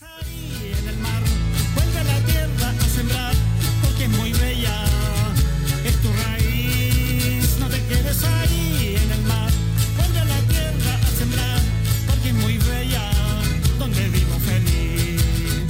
Ahí en el mar, vuelve a la tierra a sembrar, porque es muy bella, es tu raíz. No te quedes ahí en el mar, vuelve a la tierra a sembrar, porque es muy bella, donde vivo feliz.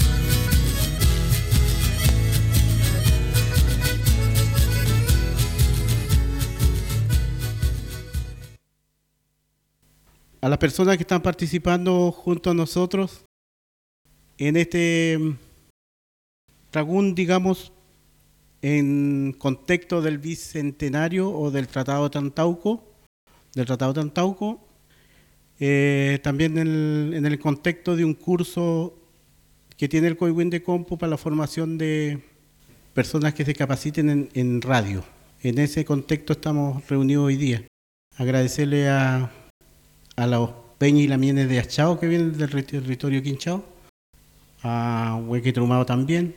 A las personas que están participando junto a nosotros en este tragún, digamos, en contexto del bicentenario o del Tratado de Tantauco, también en el contexto de un curso que tiene el Coihuín de Compu para la formación de personas que se capaciten en radio. En ese contexto estamos reunidos hoy día. Agradecerle a los Peña y Lamienes de Achao, que vienen del territorio Quinchao, a Hueque Trumao también,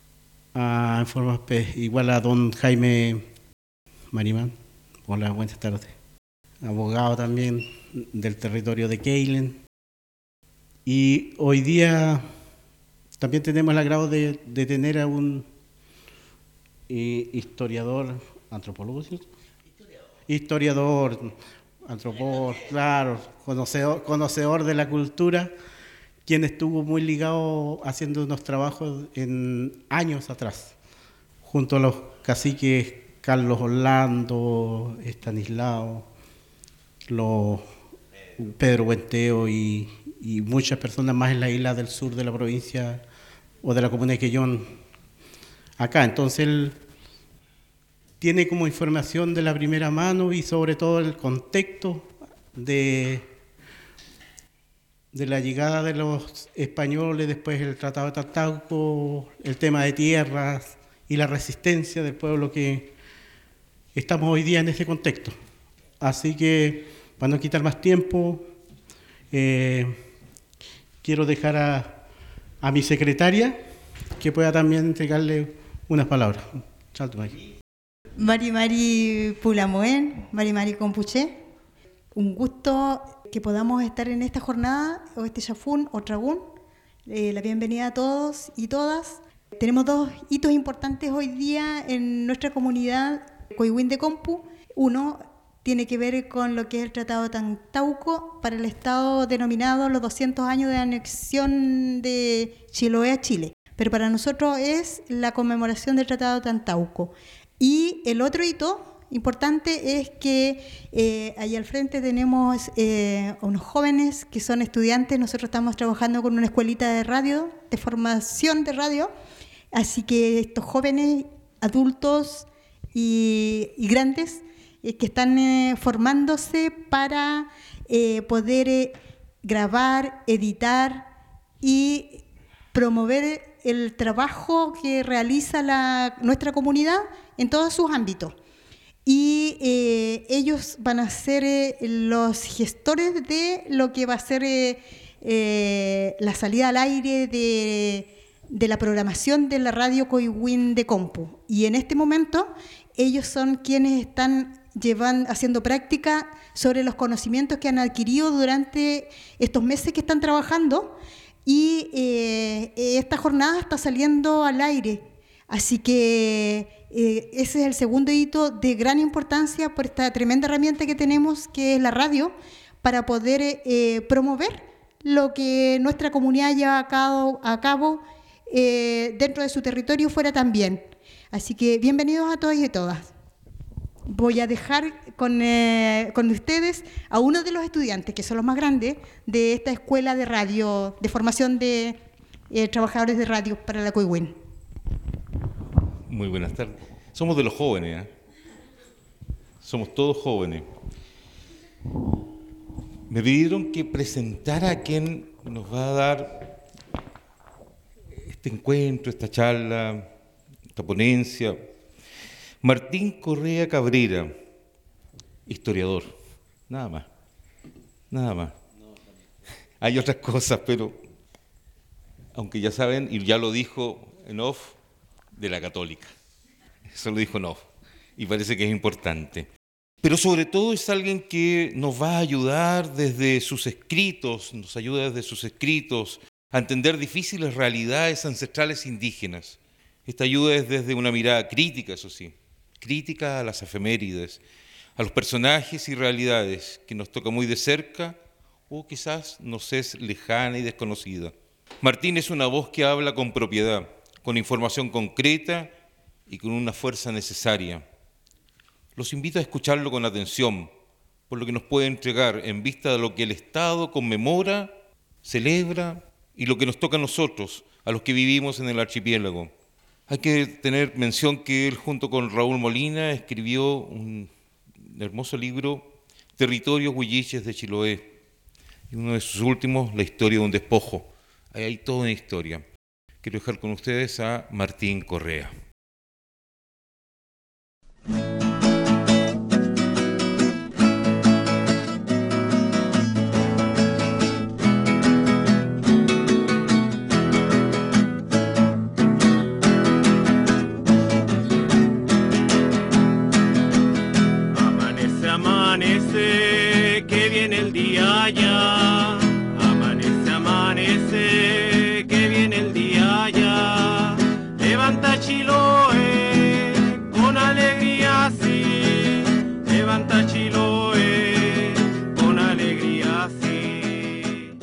igual a don Jaime Marimán, hola, buenas tardes, abogado también del territorio de Keilen. Y hoy día también tenemos el agrado de tener a un historiador, antropólogo, ¿sí? Antropólogo, claro, conocedor de la cultura, quien estuvo muy ligado haciendo unos trabajos en años atrás, junto a los caciques Carlos Orlando, Estanislao, Pedro Buenteo y muchas personas más en la isla del sur de la provincia o de la comuna de Quellón, acá. Entonces él tiene como información de la primera mano y sobre todo el contexto de la llegada de los españoles, después el Tratado de Tantauco, el tema de tierras y la resistencia del pueblo que estamos hoy día en ese contexto. Así que, para no quitar más tiempo, quiero dejar a mi secretaria que pueda también entregarle unas palabras. Salto, Mari. Mari Pulamoen, Mari Compuché, un gusto que podamos estar en esta jornada, o este Xafún o Tragún. La bienvenida a todos y todas. Tenemos dos hitos importantes hoy día en nuestra comunidad Coihuín de Compu. Uno tiene que ver con lo que es el Tratado de Tantauco para el Estado denominado los 200 años de anexión de Chiloé a Chile. Pero para nosotros es la conmemoración del Tratado de Tantauco. Y el otro hito importante es que ahí al frente tenemos unos jóvenes que son estudiantes. Nosotros estamos trabajando con una escuelita de radio, de formación de radio. Así que estos jóvenes, adultos y grandes, que están formándose para poder grabar, editar y promover el trabajo que realiza nuestra comunidad en todos sus ámbitos. Y ellos van a ser los gestores de lo que va a ser la salida al aire de la programación de la radio Coihuín de Compu. Y en este momento ellos son quienes están haciendo práctica sobre los conocimientos que han adquirido durante estos meses que están trabajando, y esta jornada está saliendo al aire. Así que ese es el segundo hito de gran importancia por esta tremenda herramienta que tenemos, que es la radio, para poder promover lo que nuestra comunidad lleva a cabo dentro de su territorio, fuera también. Así que bienvenidos a todos y a todas. Voy a dejar con ustedes a uno de los estudiantes, que son los más grandes, de esta escuela de radio, de formación de trabajadores de radio para la Coihuín. Muy buenas tardes. Somos de los jóvenes, ¿eh? Somos todos jóvenes. Me pidieron que presentara a quien nos va a dar este encuentro, esta charla, esta ponencia. Martín Correa Cabrera, historiador, nada más. Hay otras cosas, pero aunque ya saben, y ya lo dijo en off, de la Católica. Eso lo dijo en off, y parece que es importante. Pero sobre todo es alguien que nos va a ayudar desde sus escritos, a entender difíciles realidades ancestrales indígenas. Esta ayuda es desde una mirada crítica, eso sí, crítica a las efemérides, a los personajes y realidades que nos toca muy de cerca o quizás nos es lejana y desconocida. Martín es una voz que habla con propiedad, con información concreta y con una fuerza necesaria. Los invito a escucharlo con atención, por lo que nos puede entregar en vista de lo que el Estado conmemora, celebra y lo que nos toca a nosotros, a los que vivimos en el archipiélago. Hay que tener mención que él, junto con Raúl Molina, escribió un hermoso libro, Territorios Huilliches de Chiloé, y uno de sus últimos, La historia de un despojo. Ahí hay toda una historia. Quiero dejar con ustedes a Martín Correa. Amanece, que viene el día ya. Amanece, que viene el día ya. Levanta Chiloé con alegría, sí. Levanta Chiloé con alegría, sí.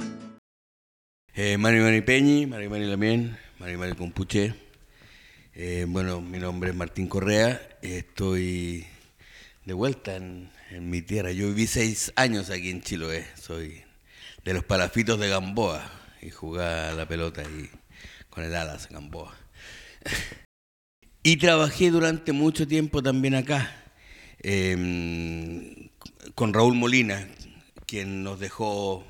Mari Peñi, Mari Lamien, Mari Compuche. Bueno, mi nombre es Martín Correa. Estoy de vuelta en mi tierra. Yo viví 6 años aquí en Chiloé. Soy de los Palafitos de Gamboa y jugaba la pelota ahí con el Alas Gamboa. Y trabajé durante mucho tiempo también acá con Raúl Molina, quien nos dejó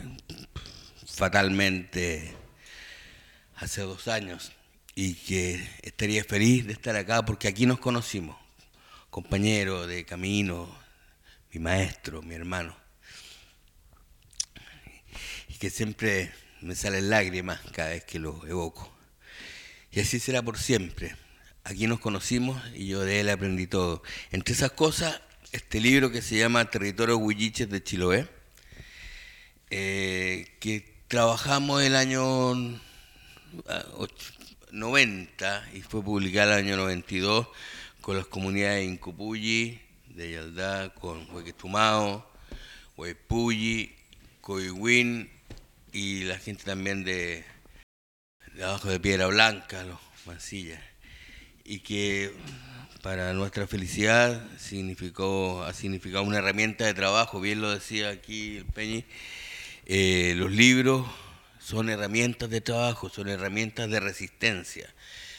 fatalmente hace 2 años, y que estaría feliz de estar acá porque aquí nos conocimos, compañero de camino, mi maestro, mi hermano, y que siempre me salen lágrimas cada vez que lo evoco. Y así será por siempre. Aquí nos conocimos y yo de él aprendí todo. Entre esas cosas, este libro que se llama Territorios Huilliches de Chiloé, que trabajamos el año 90 y fue publicado el año 92 con las comunidades de Incupulli, de Yaldá, con Huequetumao, Huaypulli, Coihuín y la gente también de abajo de Piedra Blanca, los Mancillas, y que para nuestra felicidad ha significado una herramienta de trabajo. Bien lo decía aquí el Peñi, los libros son herramientas de trabajo, son herramientas de resistencia.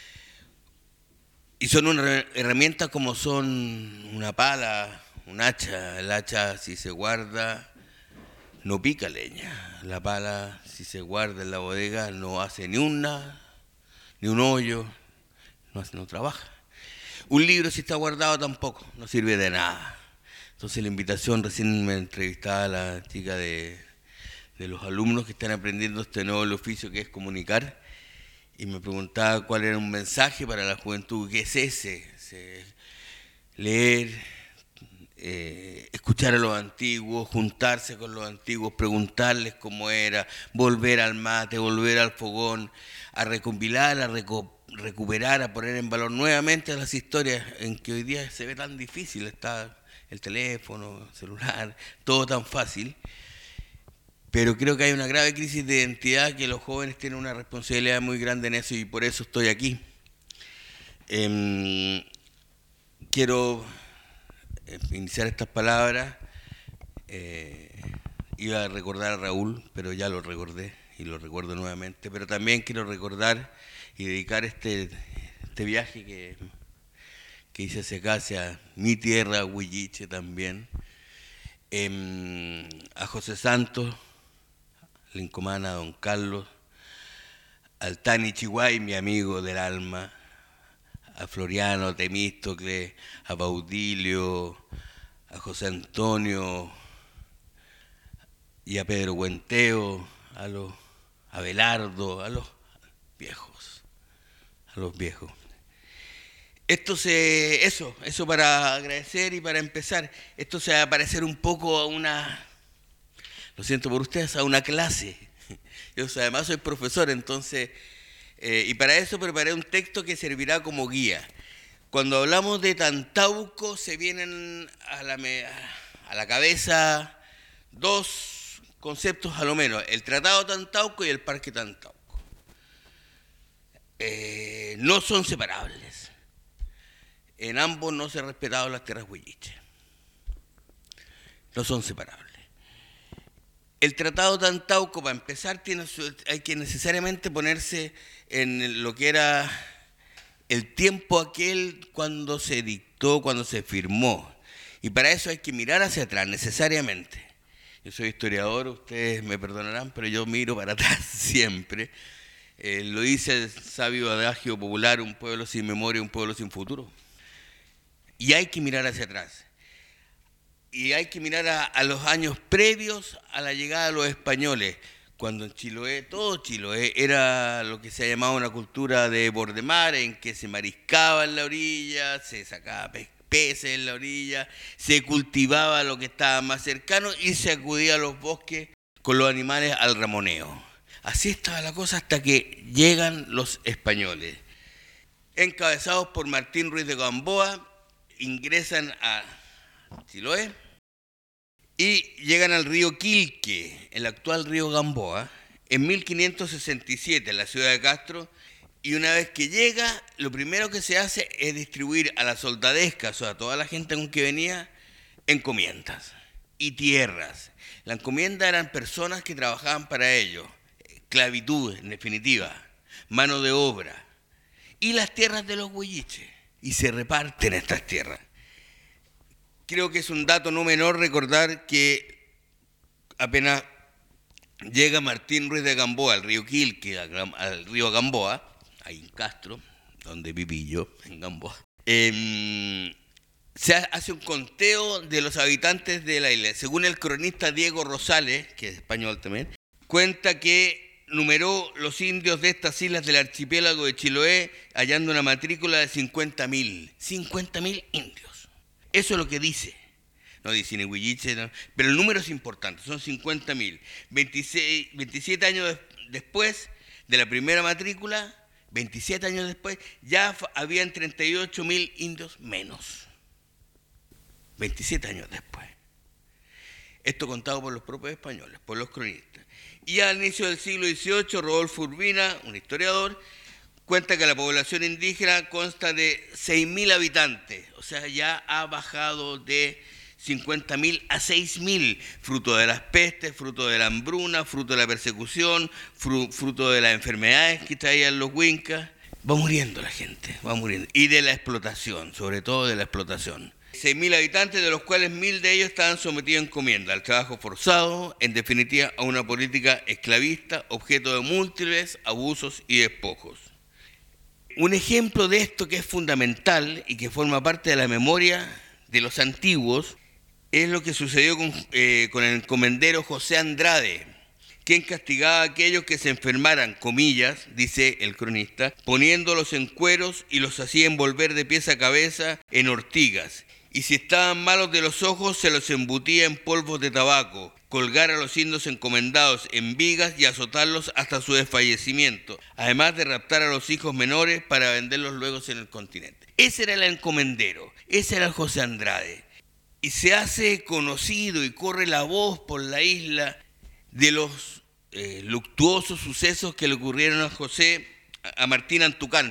Y son una herramienta como son una pala, un hacha. El hacha, si se guarda, no pica leña. La pala, si se guarda en la bodega, no hace ni un hoyo, no trabaja. Un libro, si está guardado, tampoco, no sirve de nada. Entonces la invitación, recién me entrevistaba a la chica de los alumnos que están aprendiendo este nuevo oficio que es comunicar, y me preguntaba cuál era un mensaje para la juventud. ¿Qué es ese? Leer, escuchar a los antiguos, juntarse con los antiguos, preguntarles cómo era, volver al mate, volver al fogón, a recompilar, a recuperar, a poner en valor nuevamente las historias en que hoy día se ve tan difícil. Está el teléfono, el celular, todo tan fácil. Pero creo que hay una grave crisis de identidad, que los jóvenes tienen una responsabilidad muy grande en eso, y por eso estoy aquí. Quiero iniciar estas palabras. Iba a recordar a Raúl, pero ya lo recordé y lo recuerdo nuevamente. Pero también quiero recordar y dedicar este viaje que hice hacia acá, hacia mi tierra, Huilliche también, a José Santos, Lincomana, a Don Carlos, al Tani Chihuay, mi amigo del alma, a Floriano, a Temístocles, a Baudilio, a José Antonio y a Pedro Cuenteo, a Belardo, a los viejos. Eso para agradecer y para empezar. Esto se va a parecer un poco a una, lo siento por ustedes, a una clase. Yo además soy profesor, entonces, y para eso preparé un texto que servirá como guía. Cuando hablamos de Tantauco se vienen a la cabeza dos conceptos a lo menos, el Tratado de Tantauco y el Parque Tantauco. No son separables. En ambos no se han respetado las tierras huilliches. No son separables. El Tratado de Tantauco, para empezar, hay que necesariamente ponerse en lo que era el tiempo aquel cuando se dictó, cuando se firmó. Y para eso hay que mirar hacia atrás, necesariamente. Yo soy historiador, ustedes me perdonarán, pero yo miro para atrás siempre. Lo dice el sabio adagio popular, un pueblo sin memoria, un pueblo sin futuro. Y hay que mirar hacia atrás. Y hay que mirar a los años previos a la llegada de los españoles, cuando en Chiloé, todo Chiloé, era lo que se llamaba una cultura de bordemar, en que se mariscaba en la orilla, se sacaba peces en la orilla, se cultivaba lo que estaba más cercano y se acudía a los bosques con los animales al ramoneo. Así estaba la cosa hasta que llegan los españoles. Encabezados por Martín Ruiz de Gamboa, ingresan a Chiloé y llegan al río Quilque, el actual río Gamboa, en 1567 en la ciudad de Castro, y una vez que llega, lo primero que se hace es distribuir a la soldadesca, o sea, a toda la gente con que venía, encomiendas y tierras. La encomienda eran personas que trabajaban para ellos, esclavitud en definitiva, mano de obra, y las tierras de los huilliches, y se reparten estas tierras. Creo que es un dato no menor recordar que apenas llega Martín Ruiz de Gamboa al río Quilque, al río Gamboa, ahí en Castro, donde viví yo, en Gamboa, se hace un conteo de los habitantes de la isla. Según el cronista Diego Rosales, que es español también, cuenta que numeró los indios de estas islas del archipiélago de Chiloé, hallando una matrícula de 50.000. 50.000 indios. Eso es lo que dice. No dice ni huilliche, no, pero el número es importante, son 50.000. 27 años después de la primera matrícula, 27 años después, ya habían 38.000 indios menos. 27 años después. Esto contado por los propios españoles, por los cronistas. Y al inicio del siglo XVIII, Rodolfo Urbina, un historiador, cuenta que la población indígena consta de 6.000 habitantes, o sea, ya ha bajado de 50.000 a 6.000, fruto de las pestes, fruto de la hambruna, fruto de la persecución, fruto de las enfermedades que traían los huincas. Va muriendo la gente, va muriendo. Y de la explotación, sobre todo de la explotación. 6.000 habitantes, de los cuales 1.000 de ellos estaban sometidos a encomienda, al trabajo forzado, en definitiva a una política esclavista, objeto de múltiples abusos y despojos. Un ejemplo de esto que es fundamental y que forma parte de la memoria de los antiguos es lo que sucedió con el encomendero José Andrade, quien castigaba a aquellos que se enfermaran, comillas, dice el cronista, poniéndolos en cueros y los hacía envolver de pies a cabeza en ortigas. Y si estaban malos de los ojos, se los embutía en polvos de tabaco, colgar a los indios encomendados en vigas y azotarlos hasta su desfallecimiento, además de raptar a los hijos menores para venderlos luego en el continente. Ese era el encomendero, ese era el José Andrade. Y se hace conocido y corre la voz por la isla de los luctuosos sucesos que le ocurrieron a Martín Antucán,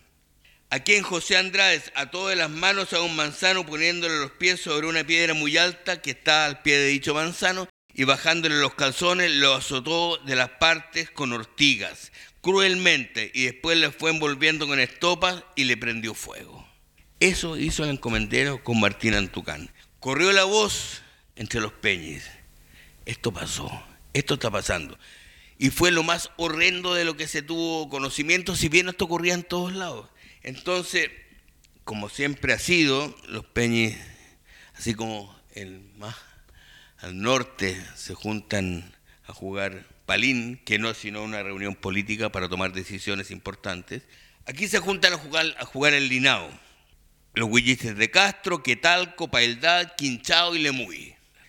a quien José Andrade ató de las manos a un manzano poniéndole los pies sobre una piedra muy alta que está al pie de dicho manzano y bajándole los calzones lo azotó de las partes con ortigas, cruelmente, y después le fue envolviendo con estopas y le prendió fuego. Eso hizo el encomendero con Martín Antucán. Corrió la voz entre los peñis. Esto pasó, esto está pasando. Y fue lo más horrendo de lo que se tuvo conocimiento, si bien esto ocurría en todos lados. Entonces, como siempre ha sido, los peñis, así como más al norte, se juntan a jugar palín, que no es sino una reunión política para tomar decisiones importantes. Aquí se juntan a jugar el linao. Los huilliches de Castro, Quetalco, Paeldad, Quinchao y Lemuy.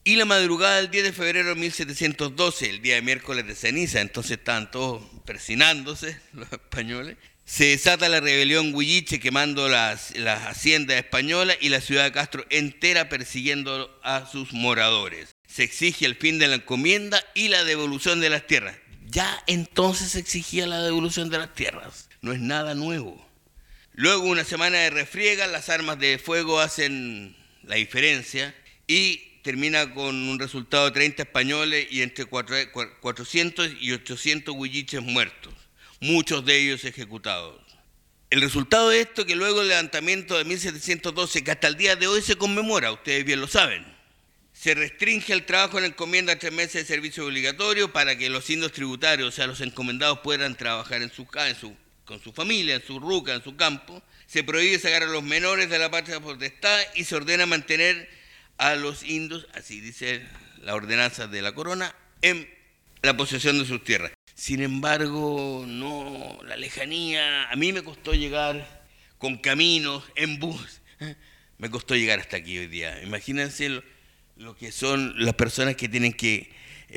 Y la madrugada del 10 de febrero de 1712, el día de miércoles de ceniza, entonces estaban todos persinándose los españoles, se desata la rebelión huilliche quemando las haciendas españolas y la ciudad de Castro entera persiguiendo a sus moradores. Se exige el fin de la encomienda y la devolución de las tierras. Ya entonces se exigía la devolución de las tierras, no es nada nuevo. Luego, una semana de refriega, las armas de fuego hacen la diferencia y termina con un resultado de 30 españoles y entre 400 y 800 huilliches muertos, muchos de ellos ejecutados. El resultado de esto, que luego del levantamiento de 1712, que hasta el día de hoy se conmemora, ustedes bien lo saben, se restringe el trabajo en encomienda a 3 meses de servicio obligatorio para que los indios tributarios, o sea, los encomendados, puedan trabajar con su familia, en su ruca, en su campo. Se prohíbe sacar a los menores de la patria potestad y se ordena mantener a los indios, así dice la ordenanza de la corona, en la posesión de sus tierras. Sin embargo, no, la lejanía, a mí me costó llegar con caminos, en bus, me costó llegar hasta aquí hoy día. Imagínense lo que son las personas que tienen que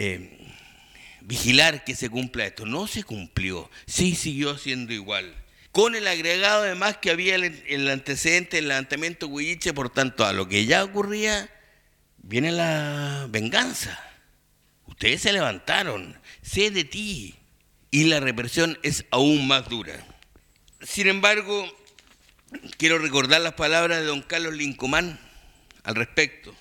vigilar que se cumpla esto. No se cumplió, sí siguió siendo igual. Con el agregado además que había el antecedente del levantamiento huilliche, por tanto, a lo que ya ocurría, viene la venganza. Ustedes se levantaron, sé de ti, y la represión es aún más dura. Sin embargo, quiero recordar las palabras de don Carlos Lincomán al respecto.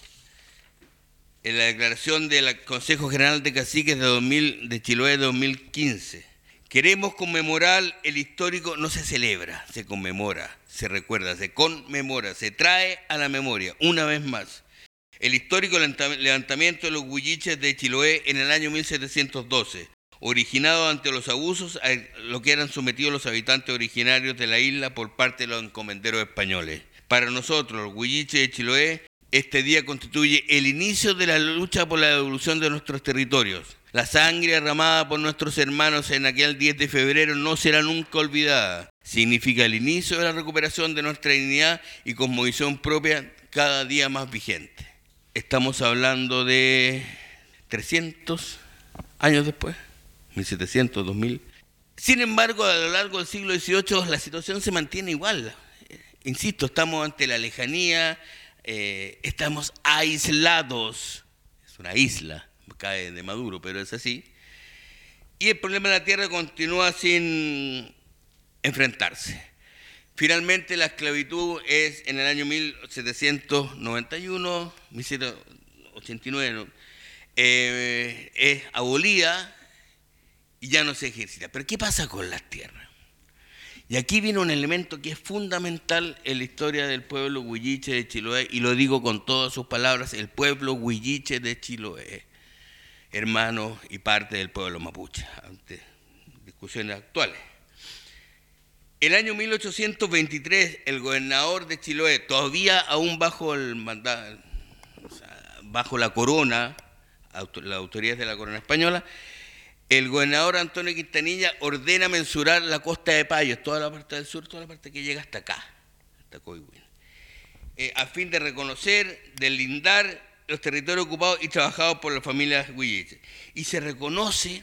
En la declaración del Consejo General de Caciques de Chiloé de 2015. Queremos conmemorar el histórico, no se celebra, se conmemora, se recuerda, se conmemora, se trae a la memoria, una vez más, el histórico levantamiento de los huilliches de Chiloé en el año 1712, originado ante los abusos a lo que eran sometidos los habitantes originarios de la isla por parte de los encomenderos españoles. Para nosotros, los huilliches de Chiloé, este día constituye el inicio de la lucha por la devolución de nuestros territorios. La sangre derramada por nuestros hermanos en aquel 10 de febrero no será nunca olvidada. Significa el inicio de la recuperación de nuestra dignidad y cosmovisión propia cada día más vigente. Estamos hablando de 300 años después, 1700, 2000. Sin embargo, a lo largo del siglo XVIII la situación se mantiene igual. Insisto, estamos ante la lejanía, estamos aislados. Es una isla. Cae de Maduro, pero es así. Y el problema de la tierra continúa sin enfrentarse. Finalmente, la esclavitud es en el año 1791, 1789, es abolida y ya no se ejercita. Pero ¿qué pasa con las tierras? Y aquí viene un elemento que es fundamental en la historia del pueblo huilliche de Chiloé, y lo digo con todas sus palabras, el pueblo huilliche de Chiloé, hermanos y parte del pueblo mapuche, ante discusiones actuales. El año 1823, el gobernador de Chiloé, todavía aún bajo el mandato, bajo la corona, las autoridades de la corona española, el gobernador Antonio Quintanilla ordena mensurar la costa de Payos, toda la parte del sur, toda la parte que llega hasta acá, hasta Coihuín, a fin de reconocer, deslindar los territorios ocupados y trabajados por las familias huilliches. Y se reconoce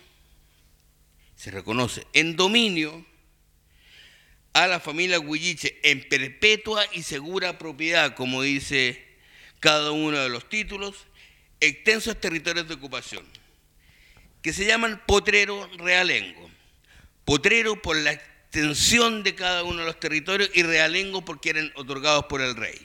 en dominio a la familia huilliche en perpetua y segura propiedad, como dice cada uno de los títulos, extensos territorios de ocupación, que se llaman potrero realengo. Potrero por la extensión de cada uno de los territorios y realengo porque eran otorgados por el rey.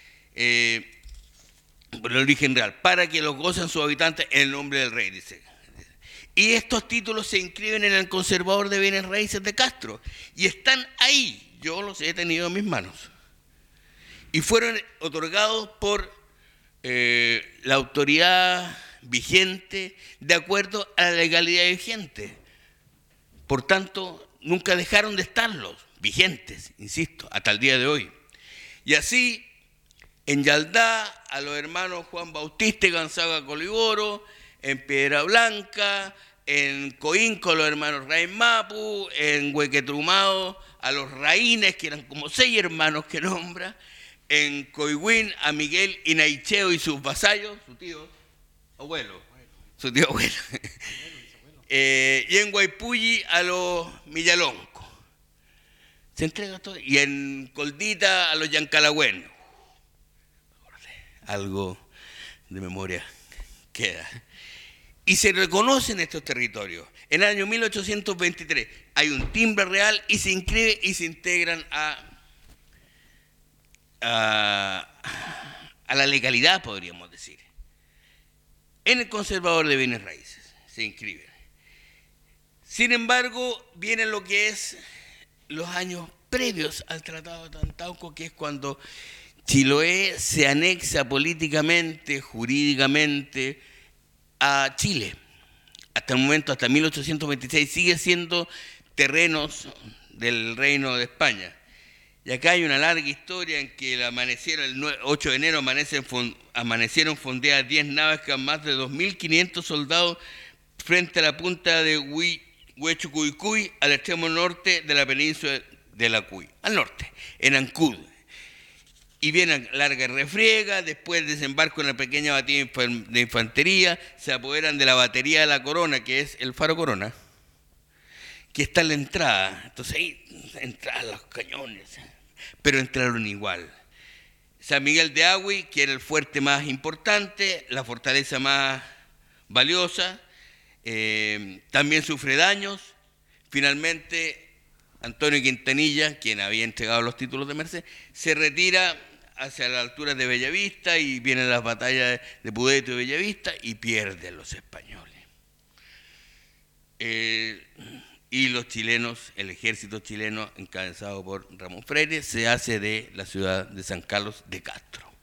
Por el origen real, para que los gocen sus habitantes en el nombre del rey, dice. Y estos títulos se inscriben en el conservador de bienes raíces de Castro y están ahí, yo los he tenido en mis manos. Y fueron otorgados por la autoridad vigente de acuerdo a la legalidad vigente. Por tanto, nunca dejaron de estarlos vigentes, insisto, hasta el día de hoy. Y así, en Yaldá, a los hermanos Juan Bautista y Gonzaga Coliboro, en Piedra Blanca, en Coínco, a los hermanos Raín Mapu, en Huequetrumado, a los Raínes, que eran como 6 hermanos que nombra, en Coihuín, a Miguel Inaicheo y sus vasallos, su tío, abuelo, su tío abuelo. Y en Guaipulli a los Millaloncos. Se entrega todo. Y en Coldita a los Yancalagüenos. Algo de memoria queda. Y se reconocen estos territorios. En el año 1823 hay un timbre real y se inscribe y se integran a la legalidad, podríamos decir. En el conservador de bienes raíces se inscriben. Sin embargo, viene lo que es los años previos al Tratado de Tantauco, que es cuando Chiloé se anexa políticamente, jurídicamente a Chile. Hasta el momento, hasta 1826, sigue siendo terrenos del Reino de España. Y acá hay una larga historia en que el 8 de enero amanecieron fondeadas 10 naves con más de 2.500 soldados frente a la punta de Huechucuycuy, al extremo norte de la península de la Cuy, al norte, en Ancud. Y viene larga refriega, después desembarco en la pequeña batida de infantería, se apoderan de la batería de la Corona, que es el Faro Corona, que está en la entrada. Entonces ahí entran los cañones, pero entraron igual. San Miguel de Agüi, que era el fuerte más importante, la fortaleza más valiosa, también sufre daños. Finalmente, Antonio Quintanilla, quien había entregado los títulos de merced, se retira hacia las alturas de Bellavista y vienen las batallas de Pudeto y Bellavista y pierden los españoles. Y los chilenos, el ejército chileno encabezado por Ramón Freire, se hace de la ciudad de San Carlos de Castro.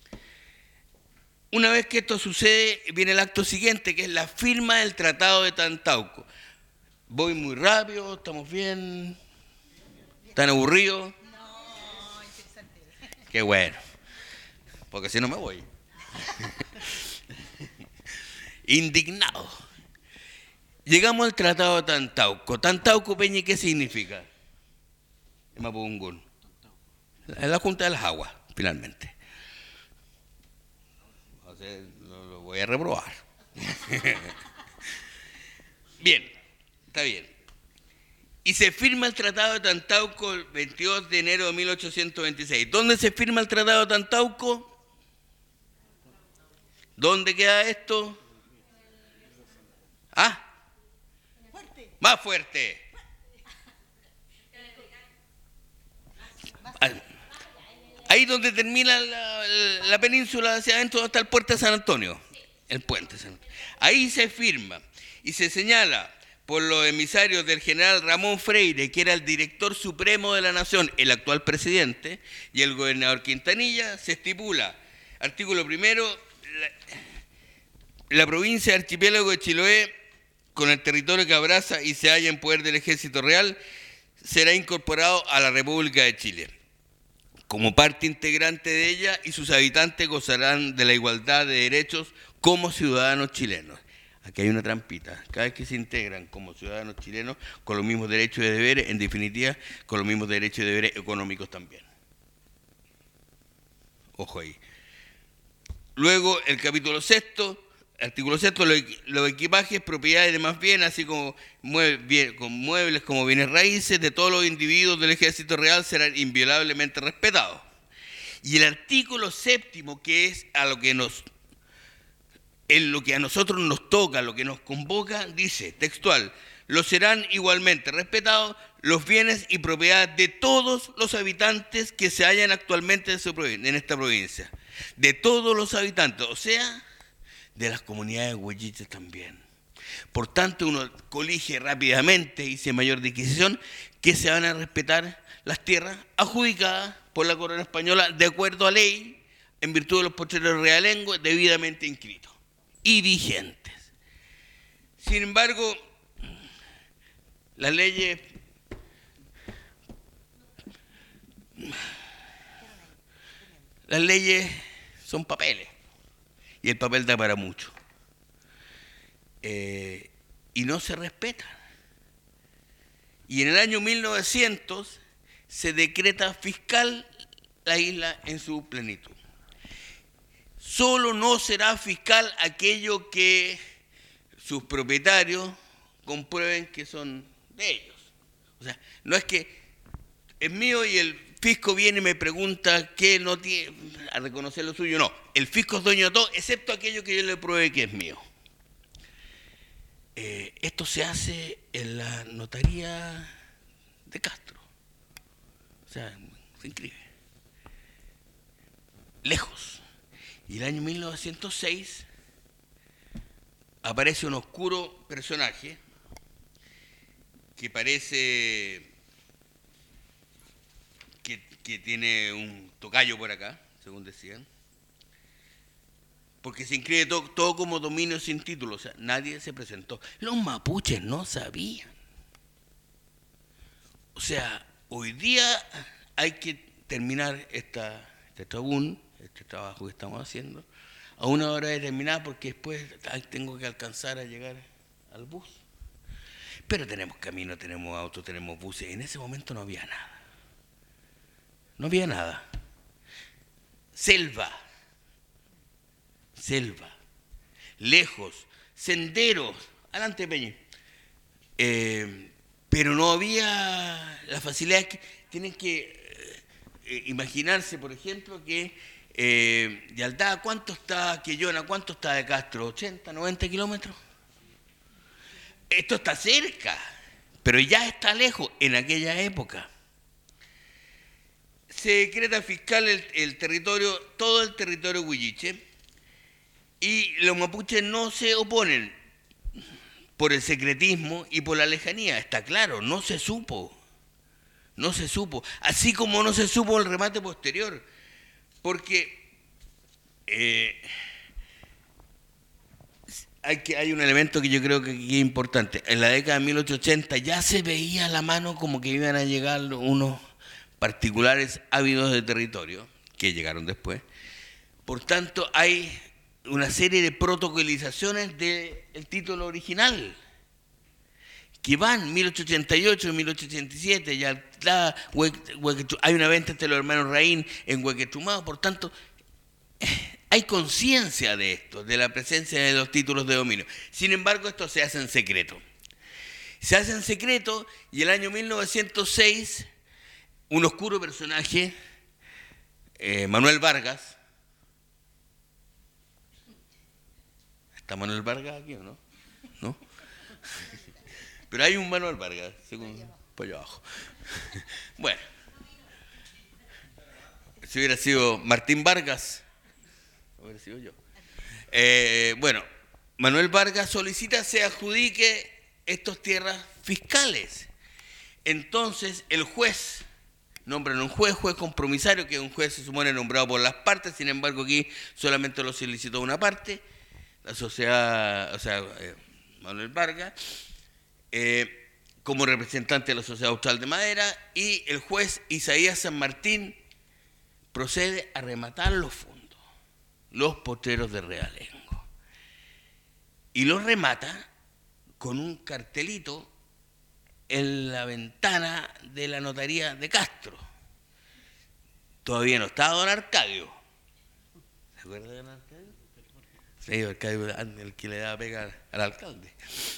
Una vez que esto sucede, viene el acto siguiente, que es la firma del Tratado de Tantauco. Voy muy rápido, estamos bien. ¿Están aburridos? No, interesante. Qué bueno, porque si no me voy. Indignado. Llegamos al Tratado de Tantauco. Tantauco, Peña, ¿qué significa? En Mapudungún. Es la Junta de las Aguas, finalmente. O sea, lo voy a reprobar. Bien, está bien. Y se firma el Tratado de Tantauco el 22 de enero de 1826. ¿Dónde se firma el Tratado de Tantauco? ¿Dónde queda esto? ¿Ah? Fuerte. Más fuerte. Ahí donde termina la península hacia adentro hasta el puente de San Antonio. El puente de San Antonio. Ahí se firma y se señala por los emisarios del general Ramón Freire, que era el director supremo de la nación, el actual presidente, y el gobernador Quintanilla. Se estipula, artículo primero, la provincia de Archipiélago de Chiloé, con el territorio que abraza y se halla en poder del Ejército Real, será incorporado a la República de Chile. Como parte integrante de ella, y sus habitantes gozarán de la igualdad de derechos como ciudadanos chilenos. Aquí hay una trampita. Cada vez que se integran como ciudadanos chilenos, con los mismos derechos y deberes, en definitiva, con los mismos derechos y deberes económicos también. Ojo ahí. Luego, el capítulo sexto, artículo sexto, los equipajes, propiedades y demás bienes, así como muebles como bienes raíces de todos los individuos del Ejército Real serán inviolablemente respetados. Y el artículo séptimo, que es en lo que a nosotros nos toca, lo que nos convoca, dice textual: lo serán igualmente respetados los bienes y propiedades de todos los habitantes que se hallan actualmente en esta provincia. De todos los habitantes, o sea, de las comunidades huellitas también. Por tanto, uno colige rápidamente y sin mayor disquisición que se van a respetar las tierras adjudicadas por la corona española de acuerdo a ley, en virtud de los posteriores realengos debidamente inscritos y vigentes. Sin embargo, las leyes son papeles y el papel da para mucho, y no se respetan. Y en el año 1900 se decreta fiscal la isla en su plenitud. solo no será fiscal aquello que sus propietarios comprueben que son de ellos. O sea, no es que es mío y el fisco viene y me pregunta qué no tiene, a reconocer lo suyo. No, el fisco es dueño de todo, excepto aquello que yo le pruebe que es mío. Esto se hace en la notaría de Castro. O sea, se inscribe. Lejos. Y el año 1906 aparece un oscuro personaje que parece que tiene un tocayo por acá, según decían, porque se inscribe todo como dominio sin título, o sea, nadie se presentó. Los mapuches no sabían. O sea, hoy día hay que terminar este trabajo que estamos haciendo, a una hora determinada, porque después tengo que alcanzar a llegar al bus. Pero tenemos camino, tenemos auto, tenemos buses. En ese momento no había nada. No había nada. Selva, lejos, senderos, adelante Peña. Pero no había la facilidad que tienen que imaginarse, por ejemplo, que de Aldá, ¿cuánto está Quillona? ¿Cuánto está de Castro? 80, 90 kilómetros. Esto está cerca, pero ya está lejos en aquella época. Se decreta fiscal el territorio, todo el territorio huilliche, y los mapuches no se oponen por el secretismo y por la lejanía, está claro, no se supo, así como no se supo el remate posterior, porque hay un elemento que yo creo que es importante. En la década de 1880 ya se veía a la mano como que iban a llegar unos particulares ávidos de territorio, que llegaron después. Por tanto, hay una serie de protocolizaciones del título original, que van 1888, 1887, ya hay una venta entre los hermanos Raín en Huequetumao. Por tanto, hay conciencia de esto, de la presencia de los títulos de dominio. Sin embargo, esto se hace en secreto. Se hace en secreto, y el año 1906, un oscuro personaje, Manuel Vargas. ¿Está Manuel Vargas aquí o no? ¿No? Pero hay un Manuel Vargas, según por allá abajo. Bueno, si hubiera sido Martín Vargas, hubiera sido yo. Bueno, Manuel Vargas solicita se adjudique estas tierras fiscales. Entonces, el juez, nombran un juez compromisario, que es un juez se supone nombrado por las partes, sin embargo aquí solamente lo solicitó una parte, la sociedad, o sea, Manuel Vargas, como representante de la Sociedad Austral de Madera, y el juez Isaías San Martín procede a rematar los fondos, los potreros de Realengo, y los remata con un cartelito en la ventana de la notaría de Castro. Todavía no estaba don Arcadio. ¿Se acuerda de don Arcadio? Sí, Arcadio, el que le daba pega al alcalde.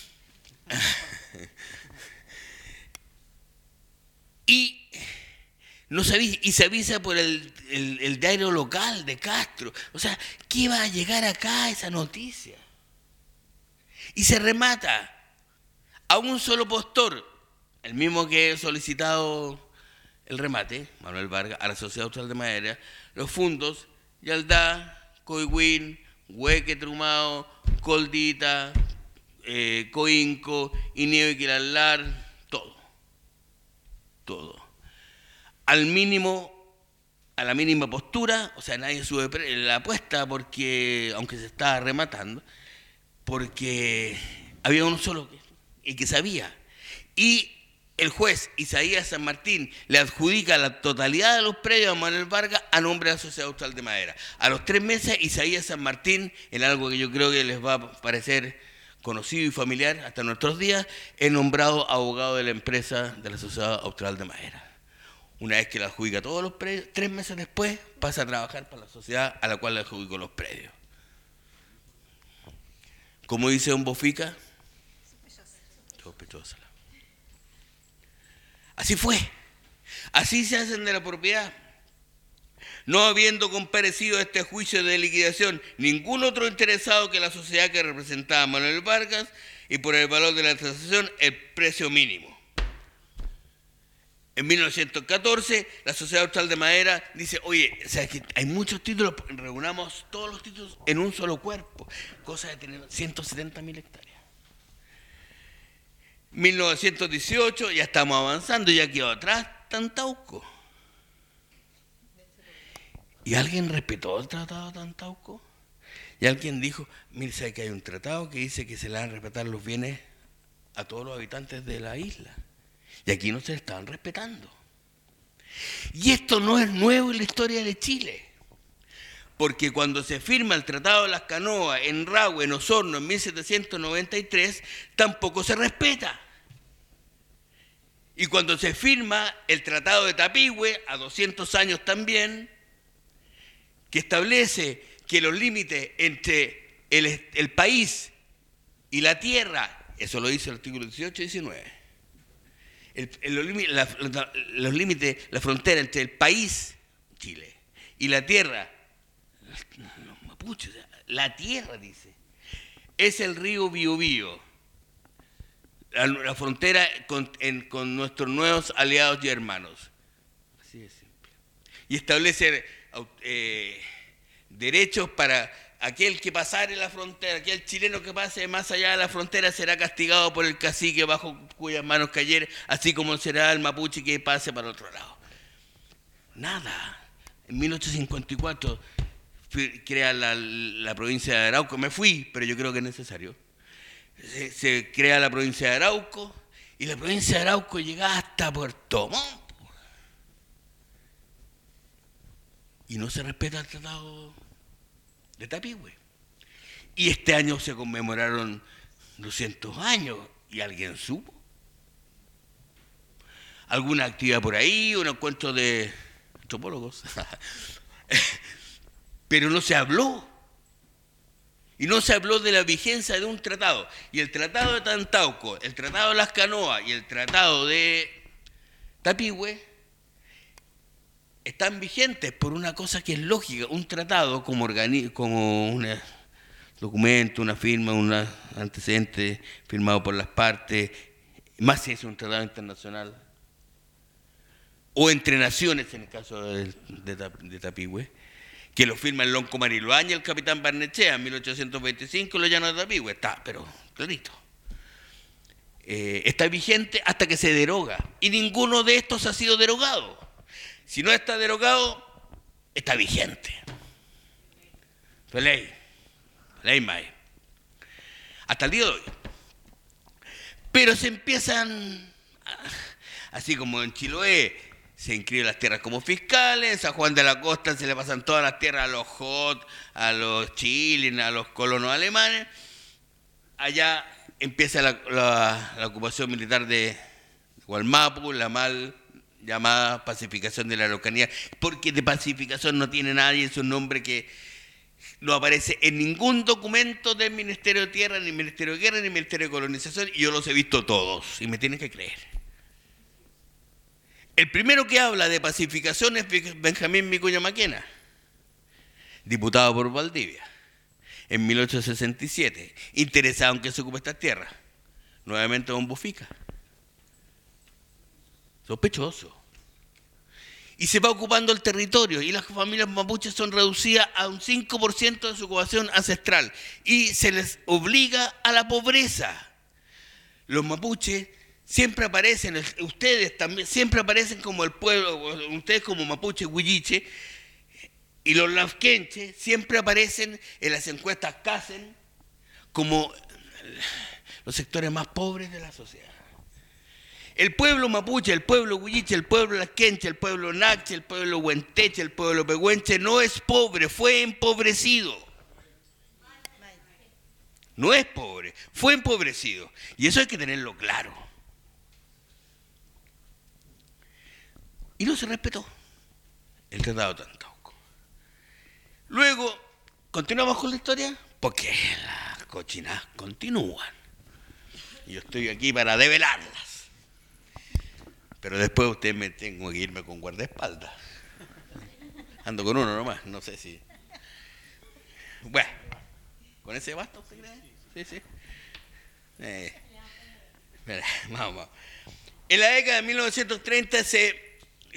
Y no sabía, y se avisa por el diario local de Castro. O sea, ¿qué iba a llegar acá esa noticia? Y se remata a un solo postor, el mismo que he solicitado el remate, Manuel Vargas, a la Sociedad Austral de Madera, los fondos Yaldá, Coihuín, Huequetumao, Coldita, Coinco, Ineo y Quilalar, todo. Al mínimo, a la mínima postura, o sea, nadie sube la apuesta porque, aunque se estaba rematando, porque había uno solo que sabía. Y el juez Isaías San Martín le adjudica la totalidad de los predios a Manuel Vargas a nombre de la Sociedad Austral de Madera. A los 3 meses, Isaías San Martín, en algo que yo creo que les va a parecer conocido y familiar hasta nuestros días, es nombrado abogado de la empresa de la Sociedad Austral de Madera. Una vez que le adjudica todos los predios, 3 meses después pasa a trabajar para la sociedad a la cual le adjudicó los predios. ¿Cómo dice don Bofica? Sospechosa. Así fue. Así se hacen de la propiedad. No habiendo comparecido a este juicio de liquidación ningún otro interesado que la sociedad que representaba a Manuel Vargas, y por el valor de la transacción el precio mínimo. En 1914, la Sociedad Austral de Madera dice, oye, o sea, que hay muchos títulos, reunamos todos los títulos en un solo cuerpo, cosa de tener 170.000 hectáreas. 1918, ya estamos avanzando, ya quedó atrás Tantauco. ¿Y alguien respetó el tratado de Tantauco? Y alguien dijo, mire, ¿sabe que hay un tratado que dice que se le van a respetar los bienes a todos los habitantes de la isla? Y aquí no se le estaban respetando. Y esto no es nuevo en la historia de Chile. Porque cuando se firma el Tratado de las Canoas en Rahue, en Osorno, en 1793, tampoco se respeta. Y cuando se firma el Tratado de Tapigüe, a 200 años también, que establece que los límites entre el país y la tierra, eso lo dice el artículo 18 y 19, los límites, la frontera entre el país, Chile, y la tierra, los mapuches, la tierra, dice, es el río Biobío, la frontera con nuestros nuevos aliados y hermanos. Así de simple. Y establece derechos para aquel que pasare la frontera, aquel chileno que pase más allá de la frontera será castigado por el cacique bajo cuyas manos cayere, así como será el mapuche que pase para otro lado. Nada. En 1854 crea la provincia de Arauco. Me fui, pero yo creo que es necesario. Se crea la provincia de Arauco y la provincia de Arauco llega hasta Puerto Montt. Y no se respeta el tratado de Tapigüe. Y este año se conmemoraron 200 años y alguien supo. Alguna actividad por ahí, un encuentro de antropólogos. Pero no se habló. Y no se habló de la vigencia de un tratado. Y el tratado de Tantauco, el tratado de las Canoas y el tratado de Tapigüe están vigentes por una cosa que es lógica. Un tratado como un documento, una firma, un antecedente firmado por las partes, más si es un tratado internacional, o entre naciones en el caso de Tapigüe, que lo firma el Lonco Mariluaña y el capitán Barnechea en 1825 en los llanos de Tapigüe. Está, pero clarito. Está vigente hasta que se deroga. Y ninguno de estos ha sido derogado. Si no está derogado, está vigente. Fue ley. Ley May. Hasta el día de hoy. Pero se empiezan, así como en Chiloé, se inscriben las tierras como fiscales, en San Juan de la Costa se le pasan todas las tierras a los Hot, a los chilenos, a los colonos alemanes. Allá empieza la ocupación militar de Gualmapu, la mal llamada pacificación de la Araucanía, porque de pacificación no tiene nadie, es un nombre que no aparece en ningún documento del Ministerio de Tierra, ni Ministerio de Guerra, ni Ministerio de Colonización, y yo los he visto todos, y me tienen que creer. El primero que habla de pacificación es Benjamín Vicuña Maquena, diputado por Valdivia, en 1867, interesado en que se ocupe estas tierras. Nuevamente don Bofica. Sospechoso. Y se va ocupando el territorio y las familias mapuches son reducidas a un 5% de su ocupación ancestral y se les obliga a la pobreza. Los mapuches siempre aparecen, ustedes también siempre aparecen como el pueblo, ustedes como mapuche, huilliche, y los lavquenches siempre aparecen en las encuestas CACEN como los sectores más pobres de la sociedad. El pueblo mapuche, el pueblo huilliche, el pueblo lavquenche, el pueblo nache, el pueblo huenteche, el pueblo pehuenche no es pobre, fue empobrecido. No es pobre, fue empobrecido. Y eso hay que tenerlo claro. Y no se respetó el Tratado de Tantauco. Luego, continuamos con la historia, porque las cochinas continúan. Y yo estoy aquí para develarlas. Pero después usted me tengo que irme con guardaespaldas. Ando con uno nomás, no sé si... Bueno, ¿con ese basta usted cree? Sí. Espera, vamos. En la década de 1930 se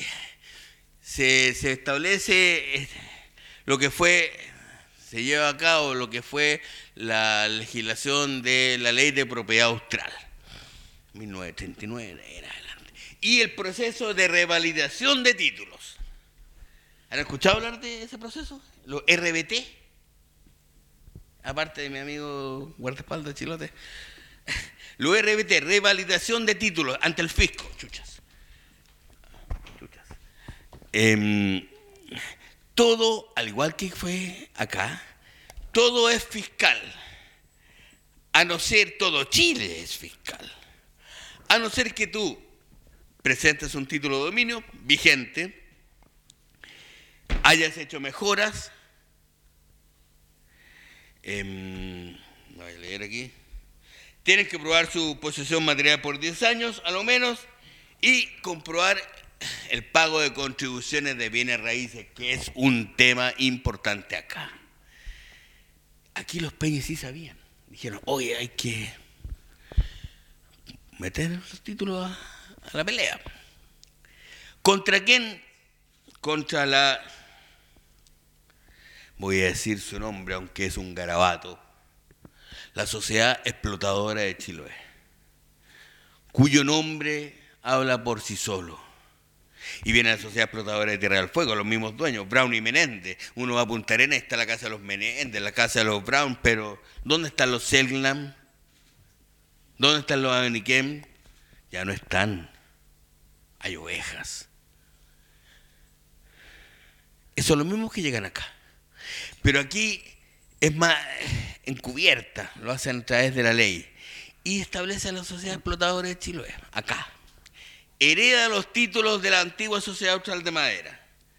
establece lo que fue, se lleva a cabo lo que fue la legislación de la Ley de Propiedad Austral, 1939 en adelante, y el proceso de revalidación de títulos. ¿Han escuchado hablar de ese proceso? Los RBT, aparte de mi amigo guardaespaldas Chilote. Los RBT, revalidación de títulos ante el fisco, chuchas. Todo, al igual que fue acá, todo es fiscal. A no ser, todo Chile es fiscal. A no ser que tú presentes un título de dominio vigente, hayas hecho mejoras. Voy a leer aquí. Tienes que probar su posesión material por 10 años, a lo menos, y comprobar el pago de contribuciones de bienes raíces, que es un tema importante acá. Aquí los peñes sí sabían. Dijeron, oye, hay que meter los títulos a la pelea. ¿Contra quién? Contra la... Voy a decir su nombre, aunque es un garabato. La Sociedad Explotadora de Chiloé, cuyo nombre habla por sí solo. Y viene la Sociedad Explotadora de Tierra del Fuego, los mismos dueños, Brown y Menéndez. Uno va a Punta Arenas, está la casa de los Menéndez, la casa de los Brown, pero ¿dónde están los Selknam? ¿Dónde están los Abeniquem? Ya no están. Hay ovejas. Esos son los mismos que llegan acá. Pero aquí es más encubierta, lo hacen a través de la ley. Y establece la Sociedad Explotadora de Chiloé, acá. Hereda los títulos de la antigua Sociedad Austral de Madera.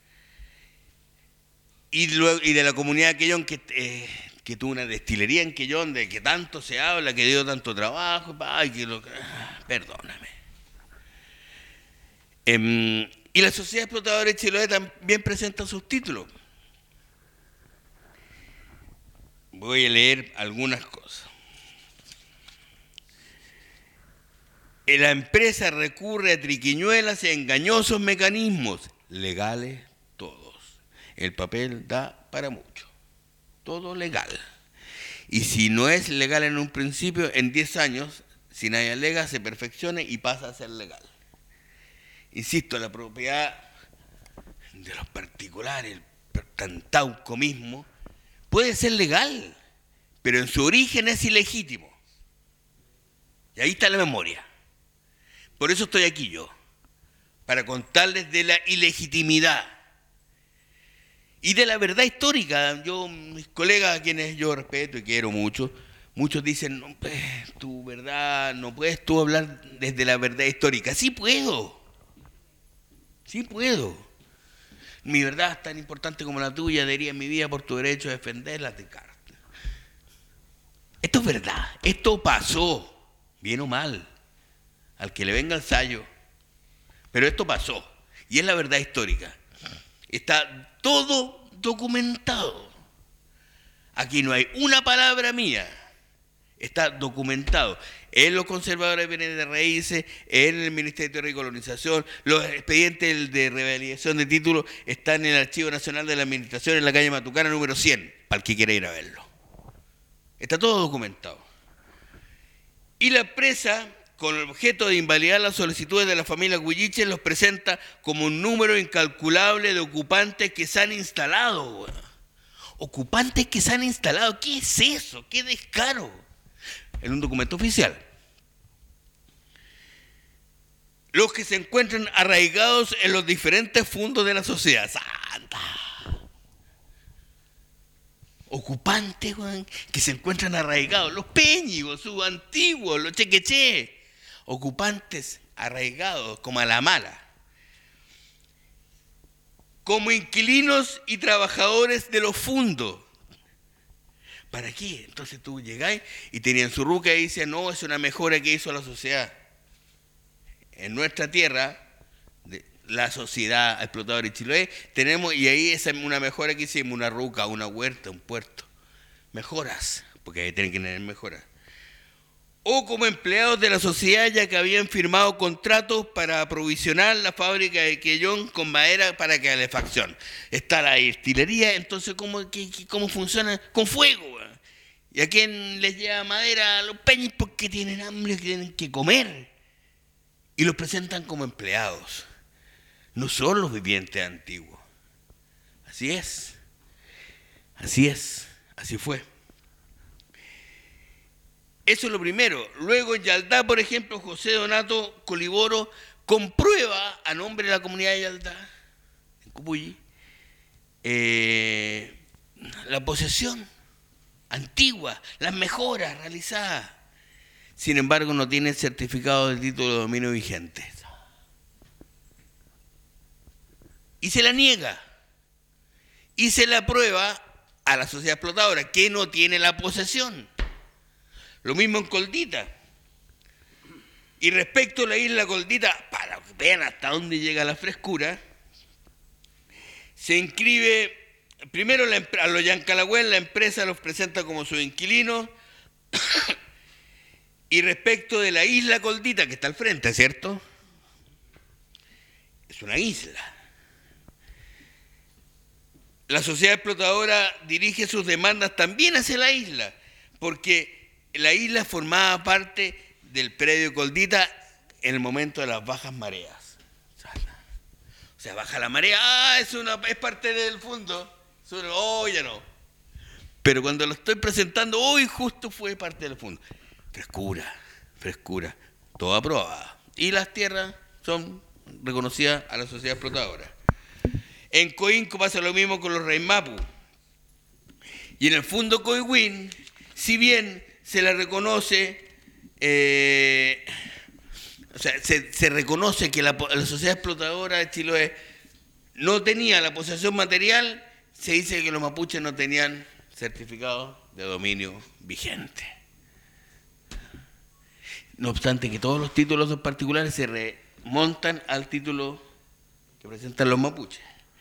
Y de la comunidad de Quellón, que tuvo una destilería en Quellón, de que tanto se habla, que dio tanto trabajo. Perdóname. Y la Sociedad Explotadora de Chiloé también presenta sus títulos. Voy a leer algunas cosas. La empresa recurre a triquiñuelas y engañosos mecanismos, legales todos. El papel da para mucho, todo legal. Y si no es legal en un principio, en 10 años, si nadie alega, se perfecciona y pasa a ser legal. Insisto, la propiedad de los particulares, el Tantauco mismo, puede ser legal, pero en su origen es ilegítimo. Y ahí está la memoria. Por eso estoy aquí yo, para contarles de la ilegitimidad y de la verdad histórica. Yo, mis colegas, a quienes yo respeto y quiero mucho, muchos dicen, no, tu verdad, no puedes tú hablar desde la verdad histórica. Sí puedo. Mi verdad es tan importante como la tuya, daría mi vida por tu derecho a defenderla, Descartes. Esto es verdad, esto pasó, bien o mal, al que le venga el sayo, pero esto pasó, y es la verdad histórica. Está todo documentado. Aquí no hay una palabra mía, está documentado. En los conservadores de bienes de raíces, en el Ministerio de Recolonización, los expedientes de revalidación de títulos están en el Archivo Nacional de la Administración en la calle Matucana número 100, para el que quiera ir a verlo. Está todo documentado. Y la empresa, con el objeto de invalidar las solicitudes de la familia Huilliche, los presenta como un número incalculable de ocupantes que se han instalado. Ocupantes que se han instalado, ¿qué es eso? ¿Qué descaro? En un documento oficial. Los que se encuentran arraigados en los diferentes fondos de la sociedad. ¡Santa! Ocupantes, que se encuentran arraigados. Los peñigos, sus antiguos, los chequeché. Ocupantes arraigados, como a la mala. como inquilinos y trabajadores de los fundos. ¿Para qué? Entonces tú llegáis y tenían su ruca y dicen, no, es una mejora que hizo la sociedad. En nuestra tierra, la sociedad explotadora de Chiloé, tenemos, y ahí es una mejora que hicimos, una ruca, una huerta, un puerto. Mejoras, porque ahí tienen que tener mejoras. O como empleados de la sociedad, ya que habían firmado contratos para aprovisionar la fábrica de Quellón con madera para calefacción. Está la destilería, entonces ¿cómo funciona? Con fuego. ¿Y a quién les lleva madera? A los peñis, porque tienen hambre, tienen que comer. Y los presentan como empleados. No son los vivientes antiguos. Así es. Así es. Así fue. Eso es lo primero. Luego en Yaldá, por ejemplo, José Donato Coliboro comprueba a nombre de la comunidad de Yaldá, en Cupulli, la posesión antigua, las mejoras realizadas. Sin embargo, no tiene certificado de título de dominio vigente. Y se la niega. Y se la aprueba a la sociedad explotadora, que no tiene la posesión. Lo mismo en Coldita. Y respecto a la isla Coldita, para que vean hasta dónde llega la frescura, se inscribe, primero a los Yancalagüen, la empresa los presenta como sus inquilinos, y respecto de la isla Coldita, que está al frente, ¿cierto? Es una isla. La sociedad explotadora dirige sus demandas también hacia la isla, porque la isla formaba parte del predio Coldita en el momento de las bajas mareas. O sea, baja la marea, es parte del fondo. Ya no. Pero cuando lo estoy presentando, hoy justo fue parte del fondo. Frescura, todo aprobado. Y las tierras son reconocidas a la sociedad explotadora. En Coinco pasa lo mismo con los Reymapu. Y en el fondo Coihuín, si bien se le reconoce, se reconoce que la sociedad explotadora de Chiloé no tenía la posesión material, se dice que los mapuches no tenían certificado de dominio vigente. No obstante que todos los títulos particulares se remontan al título que presentan los mapuches.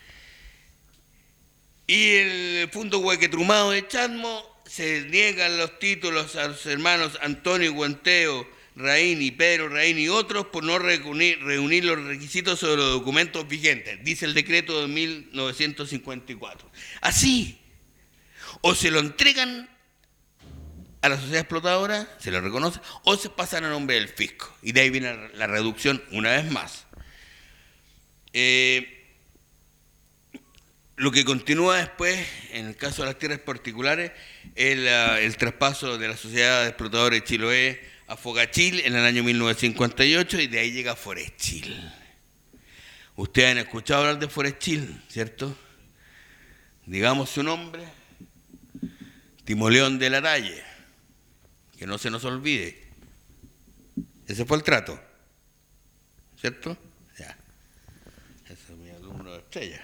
Y el Fundo Huequetrumado de Chasmo se niegan los títulos a los hermanos Antonio Guanteo, Raín, Pedro Raín y otros por no reunir los requisitos sobre los documentos vigentes, dice el decreto de 1954. Así, o se lo entregan a la sociedad explotadora, se lo reconoce, o se pasan a nombre del fisco. Y de ahí viene la reducción una vez más. Lo que continúa después, en el caso de las tierras particulares, es el traspaso de la sociedad explotadora de Chiloé a Fogachil en el año 1958 y de ahí llega Forestchil. Ustedes han escuchado hablar de Forestchil, ¿cierto? Digamos su nombre, Timoleón de la Talle, que no se nos olvide. Ese fue el trato, ¿cierto? Ya. Ese es mi alumno de estrella.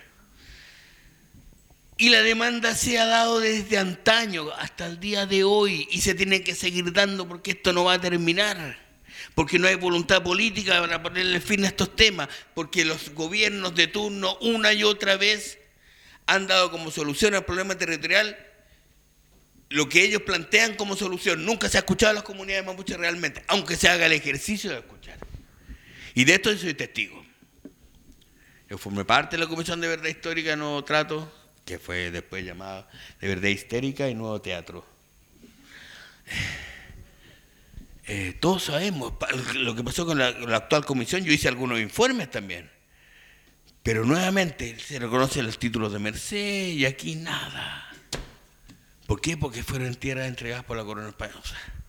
Y la demanda se ha dado desde antaño hasta el día de hoy y se tiene que seguir dando porque esto no va a terminar, porque no hay voluntad política para ponerle fin a estos temas, porque los gobiernos de turno una y otra vez han dado como solución al problema territorial lo que ellos plantean como solución. Nunca se ha escuchado a las comunidades mapuches realmente, aunque se haga el ejercicio de escuchar. Y de esto yo soy testigo. Yo formé parte de la Comisión de Verdad Histórica Nuevo Trato, que fue después llamada de Verdad Histérica y Nuevo Teatro. Todos sabemos lo que pasó con la actual comisión. Yo hice algunos informes también, pero nuevamente se reconocen los títulos de merced y aquí nada. ¿Por qué? Porque fueron tierras entregadas por la corona española.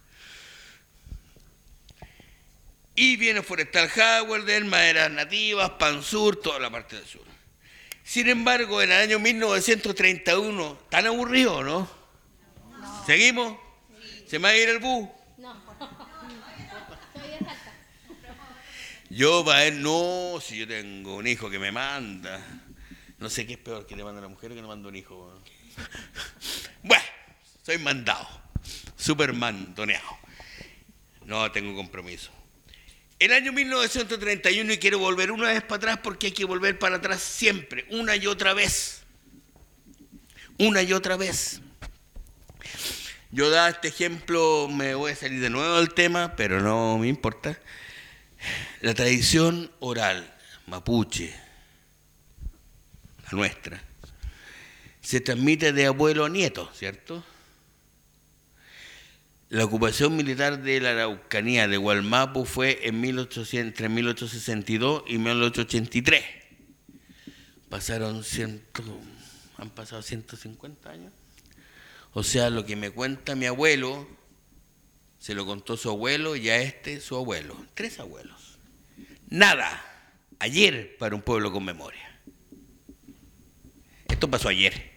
Y viene Forestal Howard, maderas nativas, Pan Sur, toda la parte del sur. Sin embargo, en el año 1931, tan aburrido, ¿no? No. ¿Seguimos? Sí. ¿Se me va a ir el bus? No. Soy de Salta. Yo, no, si yo tengo un hijo que me manda. No sé qué es peor, que te manda una mujer o que te manda un hijo. Weón. Bueno, soy mandado. Superman doneado. No tengo compromiso. El año 1931, y quiero volver una vez para atrás porque hay que volver para atrás siempre, una y otra vez. Una y otra vez. Yo daba este ejemplo, me voy a salir de nuevo del tema, pero no me importa. La tradición oral mapuche, la nuestra, se transmite de abuelo a nieto, ¿cierto? La ocupación militar de la Araucanía de Gualmapu fue entre 1862 y 1883. Han pasado 150 años. O sea, lo que me cuenta mi abuelo, se lo contó su abuelo y a su abuelo. 3 abuelos. Nada. Ayer para un pueblo con memoria. Esto pasó ayer.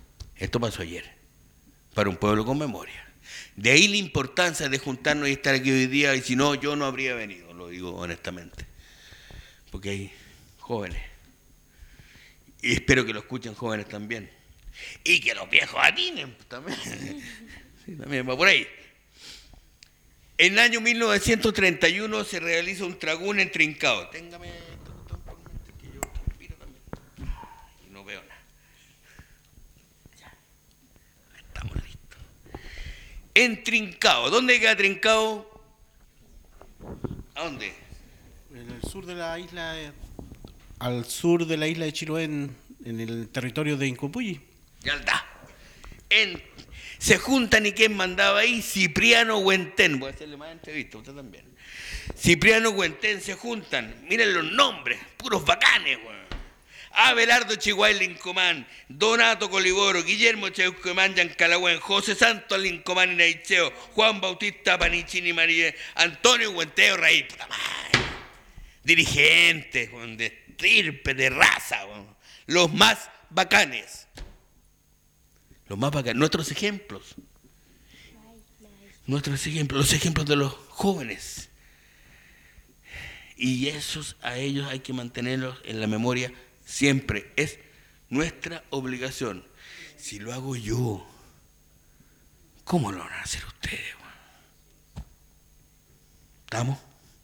Para un pueblo con memoria. De ahí la importancia de juntarnos y estar aquí hoy día, y si no, yo no habría venido, lo digo honestamente. Porque hay jóvenes. Y espero que lo escuchen jóvenes también. Y que los viejos atinen también. Sí, también va por ahí. En el año 1931 se realiza un tragún en Trincao. Téngame esto por mente que yo respiro también. Y no veo nada. Ya. Estamos listos. En Trincao. ¿Dónde queda Trincao? ¿A dónde? En el sur de la isla, al sur de la isla de Chiloé, en el territorio de Incopuyi. Ya está. Se juntan, y ¿quién mandaba ahí? Cipriano Huentén. Voy a hacerle más entrevistas, usted también. Cipriano Huentén se juntan. Miren los nombres, puros bacanes, weón. Abelardo Chihuahua Lincomán, Donato Coliboro, Guillermo Cheuquemán Yancalagüen, José Santos Lincomán y Naicheo, Juan Bautista Panichini María, Antonio Huenteo Raíz, puta madre. Dirigentes, weón, de estirpe, de raza, weón. Los más bacanes. Nuestros ejemplos. Los ejemplos de los jóvenes. Y a ellos hay que mantenerlos en la memoria siempre. Es nuestra obligación. Si lo hago yo, ¿cómo lo van a hacer ustedes? ¿Estamos?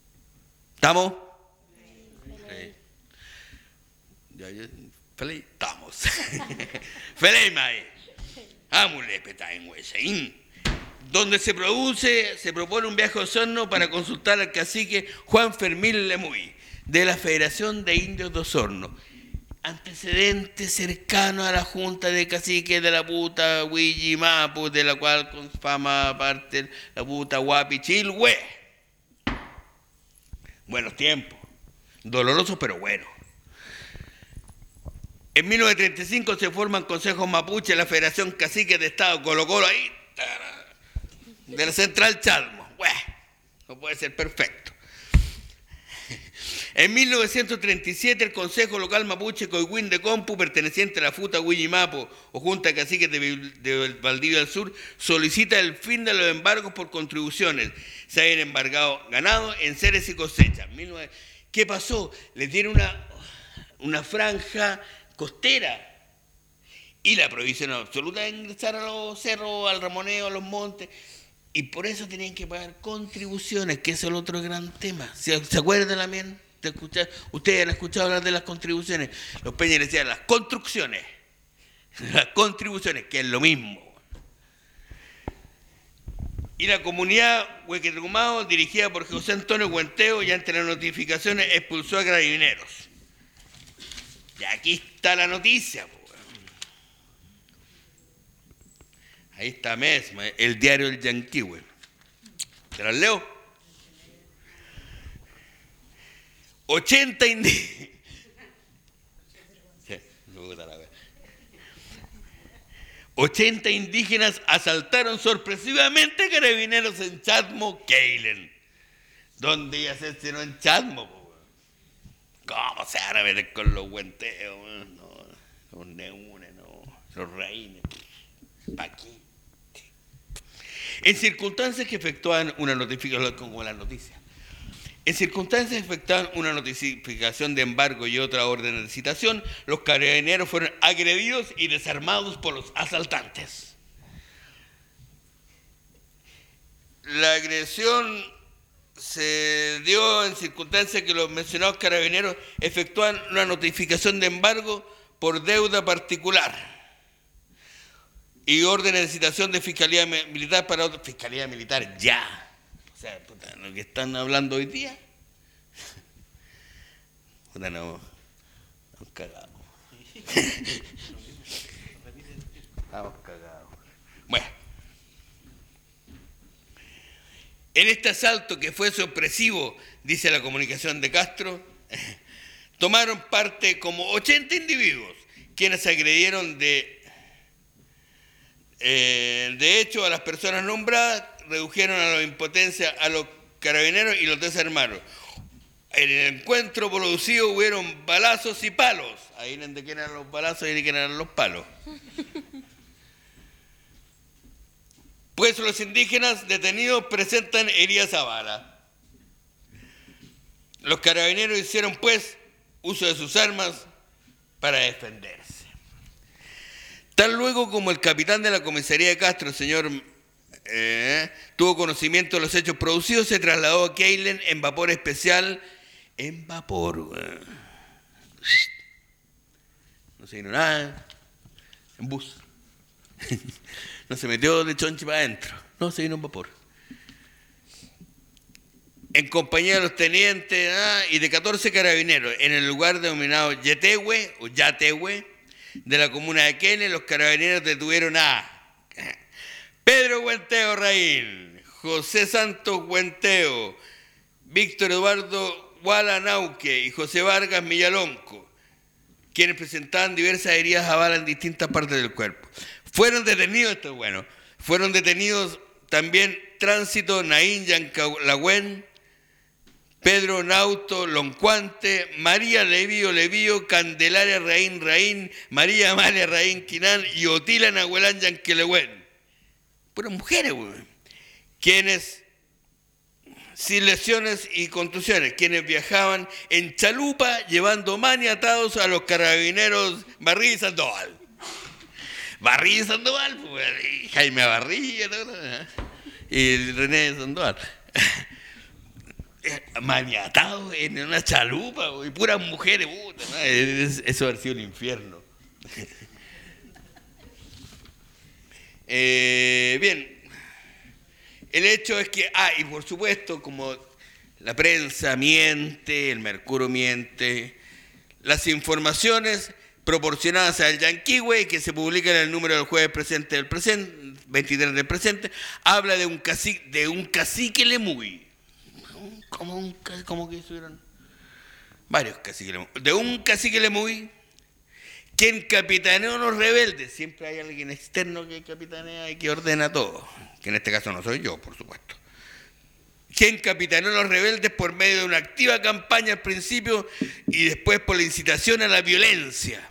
Feliz, estamos. Feliz, mae. Amule, petain, huesaín. Donde se propone un viaje a Osorno para consultar al cacique Juan Fermín Lemuy, de la Federación de Indios de Osorno. Antecedente cercano a la Junta de Caciques de la puta Huillimapu, de la cual con fama parte la puta Huapichilhue. Buenos tiempos. Dolorosos pero buenos. En 1935 se forman consejos mapuche, la Federación Cacique de Estado, Colo Colo ahí, de la Central Chalmo. Bueno, no puede ser perfecto. En 1937 el Consejo Local Mapuche Coihuín de Compu, perteneciente a la Futa Huillimapu o Junta de Caciques de Valdivia del Sur, solicita el fin de los embargos por contribuciones. Se habían embargado ganado, enseres y cosechas. ¿Qué pasó? Les dieron una franja costera y la prohibición absoluta de ingresar a los cerros, al ramoneo, a los montes, y por eso tenían que pagar contribuciones, que es el otro gran tema. ¿Se acuerdan también? Ustedes han escuchado hablar de las contribuciones. Los peñas decían las construcciones, las contribuciones, que es lo mismo. Y la comunidad Huequetucumao, dirigida por José Antonio Huenteo, y ante las notificaciones expulsó a carabineros. Y aquí está la noticia. Ahí está mesma, el diario El Yanquihue. ¿Te las leo? 80 indígenas. 80 indígenas asaltaron sorpresivamente carabineros en Chatmo, Keilen. ¿Dónde iba a ser sino en Chatmo? ¿Cómo se van a meter con los huenteos? No, los neunes, no, los raínes. ¿Para qué? En circunstancias que efectuaban una notificación como la noticia. En circunstancias que efectuaban una notificación de embargo y otra orden de citación, los carabineros fueron agredidos y desarmados por los asaltantes. La agresión se dio en circunstancias que los mencionados carabineros efectúan una notificación de embargo por deuda particular y órdenes de citación de Fiscalía Militar para otra. Fiscalía Militar ya. O sea, puta, lo que están hablando hoy día. Puta, no. Estamos cagados. Estamos cagados. Bueno. En este asalto que fue sorpresivo, dice la comunicación de Castro, tomaron parte como 80 individuos, quienes agredieron de hecho a las personas nombradas, redujeron a la impotencia a los carabineros y los desarmaron. En el encuentro producido hubieron balazos y palos. Ahí de quién eran los balazos y de quién eran los palos. Pues los indígenas detenidos presentan heridas a bala. Los carabineros hicieron pues uso de sus armas para defenderse. Tal luego como el capitán de la comisaría de Castro, el señor tuvo conocimiento de los hechos producidos, se trasladó a Keilen en vapor especial, en vapor. No se vino nada, en bus. No se metió de chonchi para adentro, no, se vino en vapor. En compañía de los tenientes y de 14 carabineros, en el lugar denominado Yetehue o Yatehue de la comuna de Keilen, los carabineros detuvieron a Pedro Huenteo Raín, José Santos Huenteo, Víctor Eduardo Gualanauque y José Vargas Millalonco, quienes presentaban diversas heridas a bala en distintas partes del cuerpo. Fueron detenidos, esto es bueno, fueron detenidos también Tránsito Naín Yancalagüen, Pedro Nauto Loncuante, María Levío, Candelaria Raín, María Amalia Raín Quinán y Otila Nahuelán Yanquelehuen. Puras mujeres, güey. Quienes, sin lesiones y contusiones, quienes viajaban en chalupa llevando maniatados a los carabineros Barrí y Sandoval. Barrí y Sandoval, pues, Jaime Barrí y René Sandoval. Maniatados en una chalupa, y puras mujeres, puta, ¿no? Eso ha sido el infierno. Bien, el hecho es que, y por supuesto, como la prensa miente, el Mercurio miente, las informaciones proporcionadas al Yanquihue, que se publican en el número del jueves 23 del presente, habla de un cacique Lemuy. ¿Cómo que estuvieron? Varios caciques Lemuy. De un cacique Lemuy, quien capitaneó a los rebeldes. Siempre hay alguien externo que capitanea y que ordena todo. Que en este caso no soy yo, por supuesto. Quien capitaneó a los rebeldes por medio de una activa campaña al principio y después por la incitación a la violencia.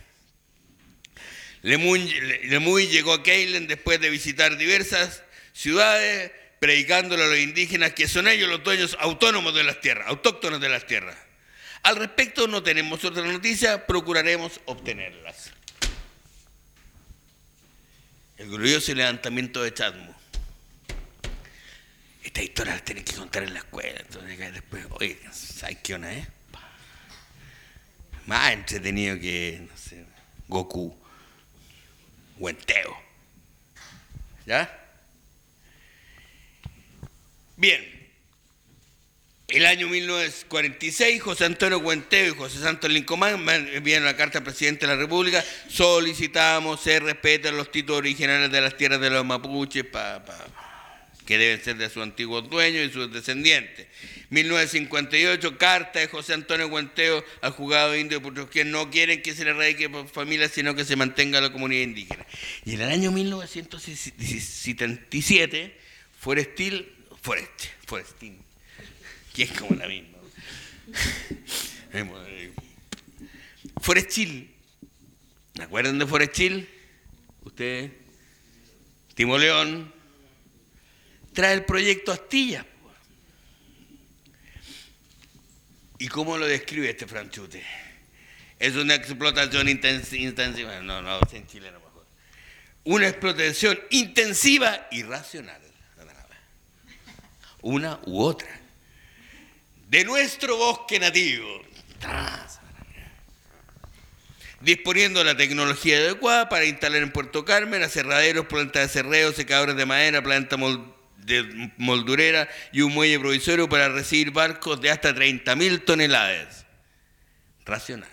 Lemuy llegó a Keilen después de visitar diversas ciudades, predicándole a los indígenas que son ellos los dueños autónomos de las tierras, autóctonos de las tierras. Al respecto no tenemos otra noticia, procuraremos obtenerlas. El glorioso levantamiento de Chasmo. Esta historia la tienen que contar en la escuela. Entonces después, oye, ¿sabes qué onda, Más entretenido que, no sé, Goku, Huenteo. ¿Ya? Bien. El año 1946, José Antonio Huenteo y José Santos Lincomán enviaron la carta al presidente de la República: solicitamos se respeten los títulos originales de las tierras de los mapuches que deben ser de sus antiguos dueños y sus descendientes. 1958, carta de José Antonio Huenteo al juzgado indio, por que no quieren que se le radique por familia, sino que se mantenga la comunidad indígena. Y en el año 1977, Forestín, que es como la misma. Forestil. ¿Me acuerdan de Forestil? Ustedes. Timo León trae el proyecto Astilla. ¿Y cómo lo describe este franchute? Es una explotación intensiva. No, es en chileno mejor. Una explotación intensiva y racional. Una u otra. De nuestro bosque nativo. Disponiendo de la tecnología adecuada para instalar en Puerto Carmen aserraderos, plantas de aserreo, secadores de madera, planta de moldurera y un muelle provisorio para recibir barcos de hasta 30.000 toneladas. Racional.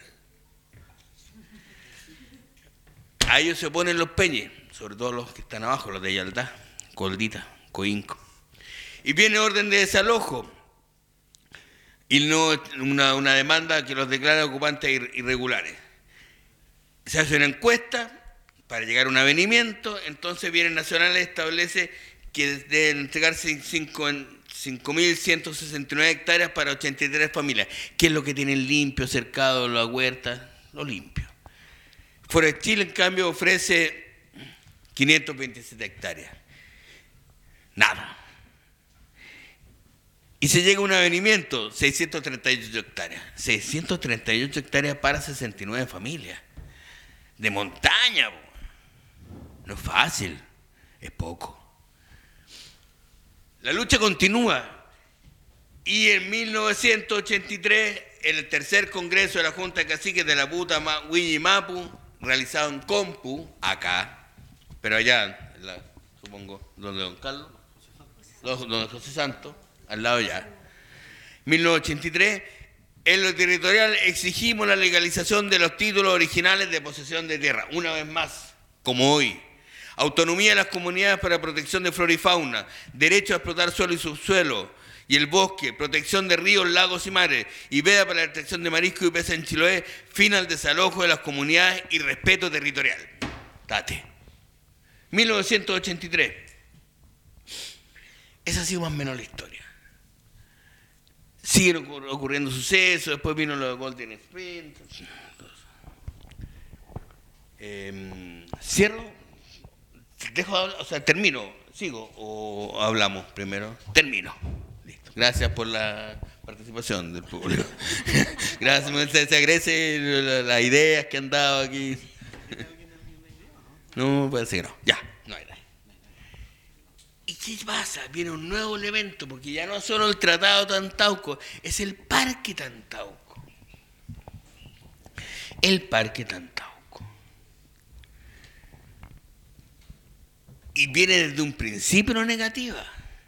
A ellos se oponen los peñes, sobre todo los que están abajo, los de Yaldá, Coldita, Coinco. Y viene orden de desalojo y no una demanda que los declara ocupantes irregulares. Se hace una encuesta para llegar a un avenimiento, entonces Bienes Nacionales establece que deben entregarse 5.169 hectáreas para 83 familias. ¿Qué es lo que tienen limpio, cercado, la huerta? Lo limpio. Forest Chile, en cambio, ofrece 527 hectáreas. Nada. Y se llega a un avenimiento, 638 hectáreas. 638 hectáreas para 69 familias. De montaña, no es fácil, es poco. La lucha continúa y en 1983 el tercer congreso de la Junta de Caciques de la Puta Huilla y Mapu, realizado en Compu, acá, pero allá, supongo, donde don Carlos, donde José Santos, al lado ya. 1983, en lo territorial exigimos la legalización de los títulos originales de posesión de tierra, una vez más, como hoy. Autonomía de las comunidades para protección de flora y fauna, derecho a explotar suelo y subsuelo y el bosque, protección de ríos, lagos y mares, y veda para la extracción de marisco y peces en Chiloé, fin al desalojo de las comunidades y respeto territorial. Date. 1983. Esa ha sido más o menos la historia. Siguen ocurriendo sucesos, después vino lo de Golden Sprint. Cierro. Dejo de hablar, o sea, termino, sigo o hablamos primero. Termino. Listo. Gracias por la participación del público. Gracias, se agradece las ideas que han dado aquí. No, parece que no. Ya, no hay nada. ¿Y qué pasa? Viene un nuevo elemento, porque ya no es solo el Tratado Tantauco, es el Parque Tantauco. El Parque Tantauco. Y viene desde un principio no negativa.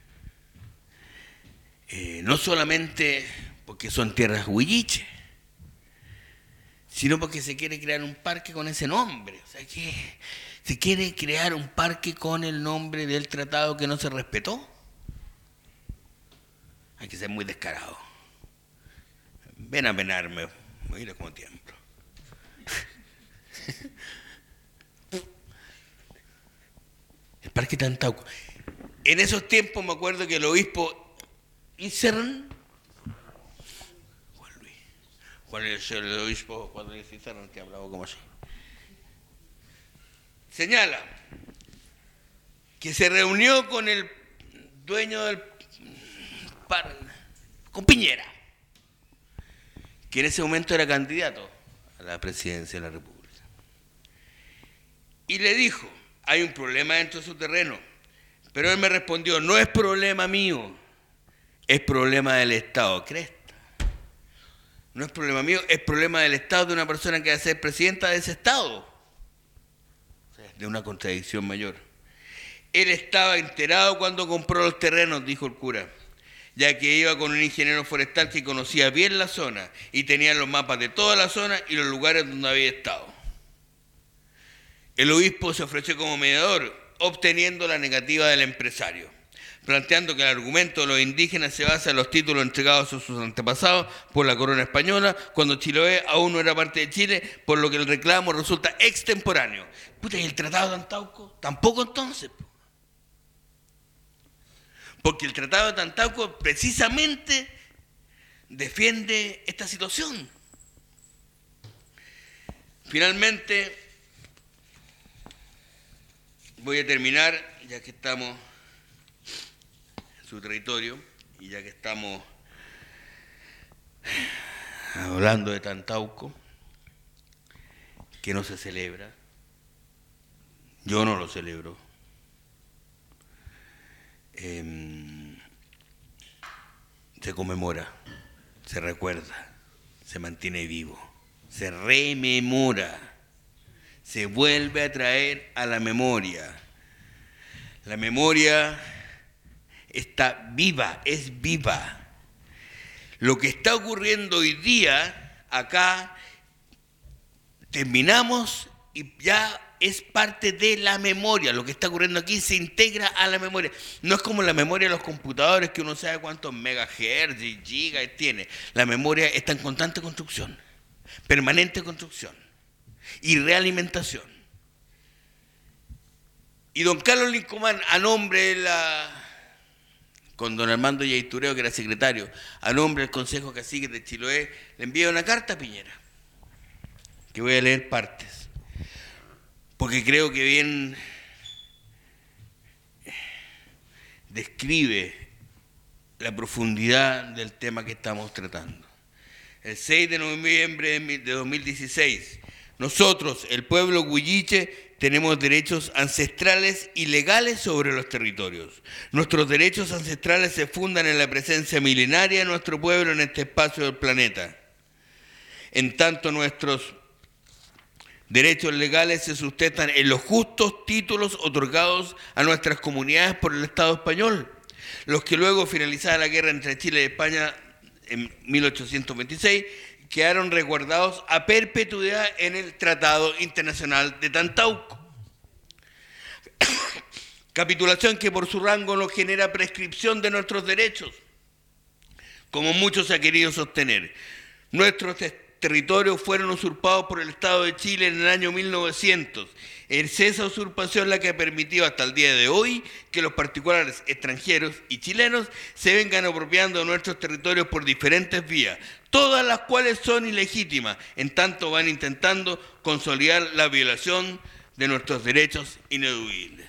No solamente porque son tierras huilliches, sino porque se quiere crear un parque con ese nombre. O sea, que se quiere crear un parque con el nombre del tratado que no se respetó. Hay que ser muy descarado. Ven a penarme, mira como tiemblo. El Parque Tantauco. En esos tiempos me acuerdo que el obispo Isern, Juan es el obispo Juan Luis Isern, que hablaba como así, señala que se reunió con el dueño del parque, con Piñera, que en ese momento era candidato a la presidencia de la República, y le dijo: hay un problema dentro de su terreno. Pero él me respondió: no es problema mío, es problema del Estado. Cresta. No es problema mío, es problema del Estado, de una persona que va a ser presidenta de ese Estado. O sea, de una contradicción mayor. Él estaba enterado cuando compró los terrenos, dijo el cura, ya que iba con un ingeniero forestal que conocía bien la zona y tenía los mapas de toda la zona y los lugares donde había estado. El obispo se ofreció como mediador, obteniendo la negativa del empresario, planteando que el argumento de los indígenas se basa en los títulos entregados a sus antepasados por la corona española, cuando Chiloé aún no era parte de Chile, por lo que el reclamo resulta extemporáneo. Puta, ¿y el Tratado de Tantauco? Tampoco entonces. Porque el Tratado de Tantauco precisamente defiende esta situación. Finalmente, voy a terminar, ya que estamos en su territorio y ya que estamos hablando de Tantauco, que no se celebra. Yo no lo celebro. Se conmemora, se recuerda, se mantiene vivo, se rememora, se vuelve a traer a la memoria. La memoria está viva, es viva. Lo que está ocurriendo hoy día acá, terminamos y ya es parte de la memoria. Lo que está ocurriendo aquí se integra a la memoria. No es como la memoria de los computadores, que uno sabe cuántos megahertz y gigas tiene. La memoria está en constante construcción, permanente construcción y realimentación. Y don Carlos Lincomán, a nombre de con don Armando Yaitureo, que era secretario, a nombre del Consejo Cacique de Chiloé, le envía una carta a Piñera, que voy a leer partes, porque creo que bien describe la profundidad del tema que estamos tratando. El 6 de noviembre de 2016, nosotros, el pueblo huilliche, tenemos derechos ancestrales y legales sobre los territorios. Nuestros derechos ancestrales se fundan en la presencia milenaria de nuestro pueblo en este espacio del planeta. En tanto, nuestros derechos legales se sustentan en los justos títulos otorgados a nuestras comunidades por el Estado español, los que luego, finalizada la guerra entre Chile y España en 1826, quedaron resguardados a perpetuidad en el Tratado Internacional de Tantauco. Capitulación que por su rango no genera prescripción de nuestros derechos, como muchos se ha querido sostener. Nuestros territorios fueron usurpados por el Estado de Chile en el año 1900. Es esa usurpación la que ha permitido hasta el día de hoy que los particulares extranjeros y chilenos se vengan apropiando de nuestros territorios por diferentes vías, todas las cuales son ilegítimas, en tanto van intentando consolidar la violación de nuestros derechos ineludibles.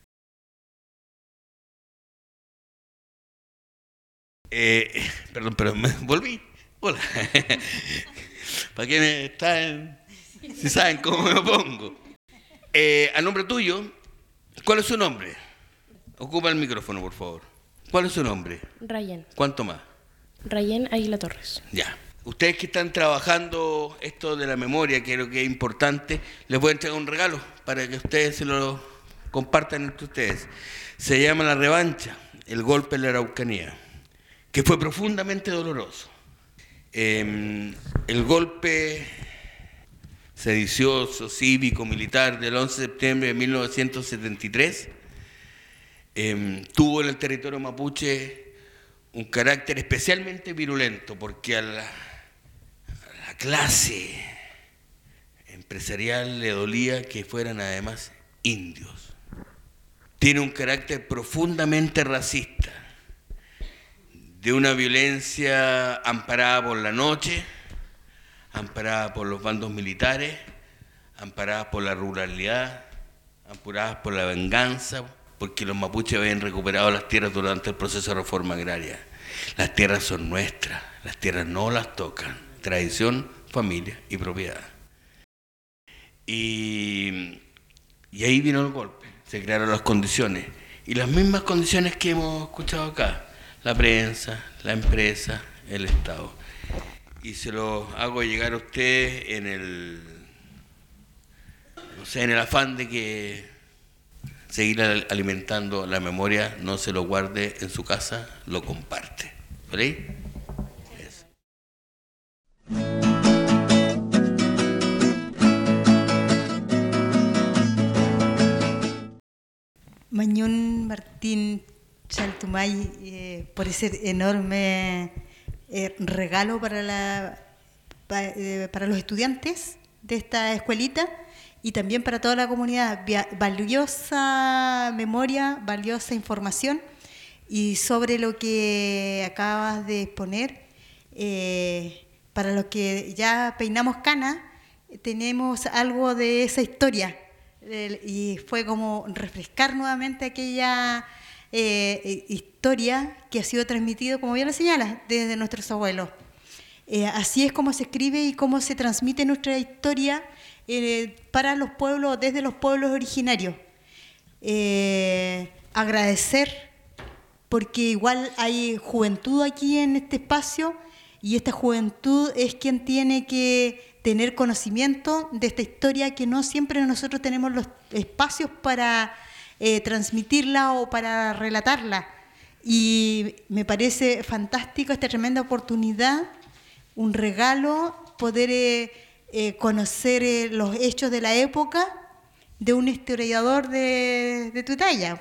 Perdón, pero me volví. Hola. ¿Para qué me están? Si saben cómo me pongo. A nombre tuyo, ¿cuál es su nombre? Ocupa el micrófono, por favor. ¿Cuál es su nombre? Rayén. ¿Cuánto más? Rayén Águila Torres. Ya. Ustedes que están trabajando esto de la memoria, que creo que es importante, les voy a entregar un regalo para que ustedes se lo compartan entre ustedes. Se llama La Revancha, el golpe en la Araucanía, que fue profundamente doloroso. El golpe sedicioso, cívico, militar del 11 de septiembre de 1973 tuvo en el territorio mapuche un carácter especialmente virulento, porque a la clase empresarial le dolía que fueran además indios. Tiene un carácter profundamente racista, de una violencia amparada por la noche, amparada por los bandos militares, amparada por la ruralidad, amparadas por la venganza, porque los mapuches habían recuperado las tierras durante el proceso de reforma agraria. Las tierras son nuestras, las tierras no las tocan. Tradición, familia y propiedad. Y ahí vino el golpe, se crearon las condiciones, y las mismas condiciones que hemos escuchado acá, la prensa, la empresa, el Estado. Y se lo hago llegar a usted en el afán de que seguir alimentando la memoria, no se lo guarde en su casa, lo comparte. ¿Vale? Eso. Mañón Martín Chaltumay, por ese enorme regalo para los estudiantes de esta escuelita y también para toda la comunidad. Valiosa memoria, valiosa información, y sobre lo que acabas de exponer, para los que ya peinamos cana, tenemos algo de esa historia, y fue como refrescar nuevamente aquella historia que ha sido transmitida, como bien lo señalas, desde nuestros abuelos. Así es como se escribe y cómo se transmite nuestra historia para los pueblos, desde los pueblos originarios. Agradecer, porque igual hay juventud aquí en este espacio, y esta juventud es quien tiene que tener conocimiento de esta historia, que no siempre nosotros tenemos los espacios para transmitirla o para relatarla. Y me parece fantástico esta tremenda oportunidad, un regalo, poder conocer los hechos de la época de un historiador de tu talla.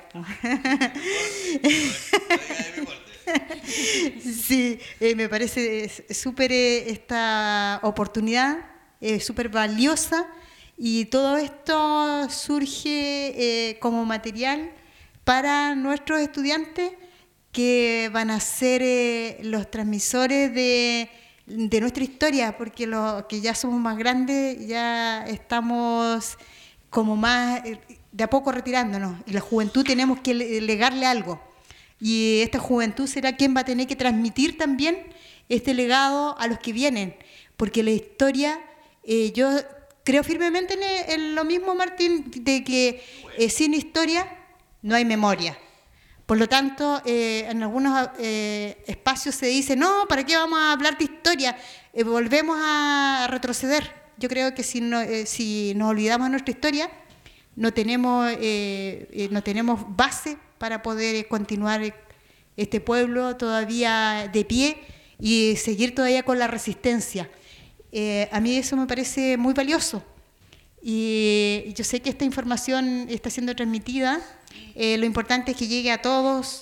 Sí, me parece súper esta oportunidad, súper valiosa, y todo esto surge como material para nuestros estudiantes, que van a ser los transmisores de nuestra historia, porque los que ya somos más grandes ya estamos como más de a poco retirándonos, y la juventud tenemos que legarle algo, y esta juventud será quien va a tener que transmitir también este legado a los que vienen, porque la historia, yo creo firmemente en lo mismo, Martín, de que sin historia no hay memoria. Por lo tanto, en algunos espacios se dice, no, ¿para qué vamos a hablar de historia? Volvemos a retroceder. Yo creo que si nos olvidamos de nuestra historia, no tenemos base para poder continuar este pueblo todavía de pie y seguir todavía con la resistencia. A mí eso me parece muy valioso. Y yo sé que esta información está siendo transmitida. Lo importante es que llegue a todos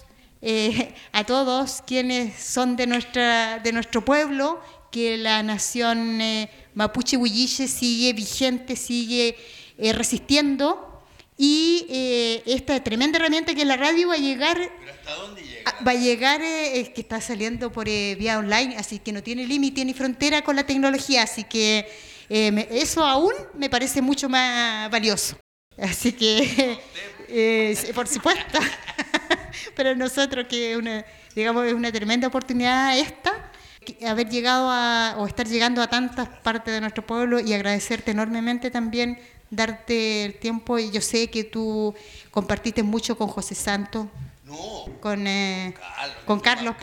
quienes son de nuestro pueblo, que la nación mapuche huilliche sigue vigente, sigue resistiendo, y esta tremenda herramienta que es la radio va a llegar. ¿Pero hasta dónde llega? Va a llegar, que está saliendo por vía online, así que no tiene límite ni frontera con la tecnología, así que eso aún me parece mucho más valioso. Así que, por supuesto, pero nosotros que es una tremenda oportunidad haber llegado o estar llegando a tantas partes de nuestro pueblo, y agradecerte enormemente también, darte el tiempo. Y yo sé que tú compartiste mucho con José Santos, con don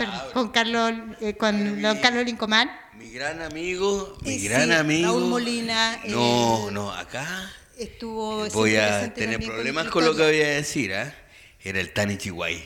Carlos Lincomán. Mi gran amigo, Raúl Molina. Acá Estuvo voy a presente tener también problemas con con lo que Victoria. voy a decir, ¿eh? Era el Tani Chihuay.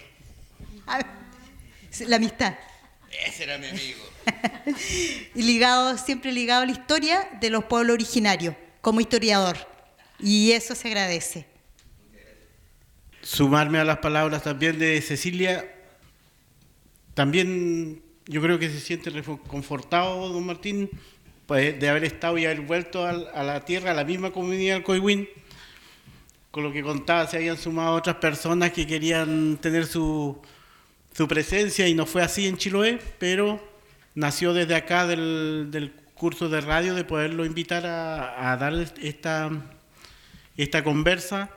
La amistad. Ese era mi amigo. Y siempre ligado a la historia de los pueblos originarios, como historiador. Y eso se agradece. Sumarme a las palabras también de Cecilia. También yo creo que se siente confortado, don Martín, pues, de haber estado y haber vuelto a la tierra, a la misma comunidad del Coihuín. Con lo que contaba, se habían sumado otras personas que querían tener su presencia, y no fue así en Chiloé, pero nació desde acá del curso de radio, de poderlo invitar a dar esta conversa.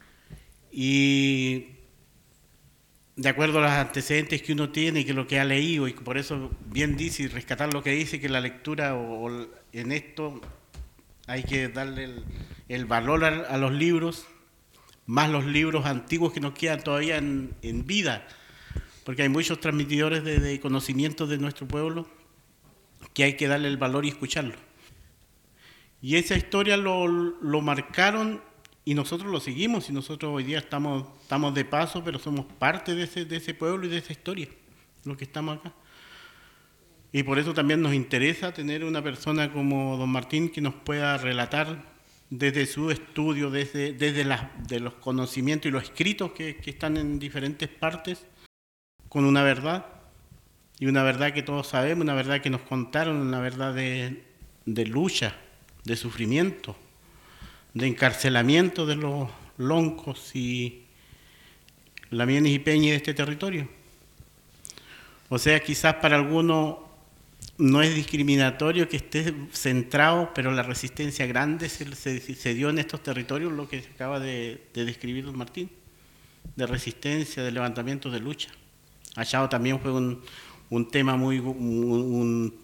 Y de acuerdo a los antecedentes que uno tiene y que lo que ha leído, y por eso bien dice, y rescatar lo que dice, que la lectura en esto hay que darle el valor a los libros, más los libros antiguos que nos quedan todavía en vida, porque hay muchos transmitidores de conocimientos de nuestro pueblo que hay que darle el valor y escucharlo. Y esa historia lo marcaron, y nosotros lo seguimos, y nosotros hoy día estamos de paso, pero somos parte de ese pueblo y de esa historia, los que estamos acá. Y por eso también nos interesa tener una persona como don Martín, que nos pueda relatar desde su estudio, desde los conocimientos y los escritos que están en diferentes partes, con una verdad, y una verdad que todos sabemos, una verdad que nos contaron, una verdad de lucha, de sufrimiento, de encarcelamiento de los loncos y lamienes y peñas de este territorio. O sea, quizás para algunos no es discriminatorio que esté centrado, pero la resistencia grande se dio en estos territorios, lo que se acaba de describir don Martín, de resistencia, de levantamiento, de lucha. Achao también fue un tema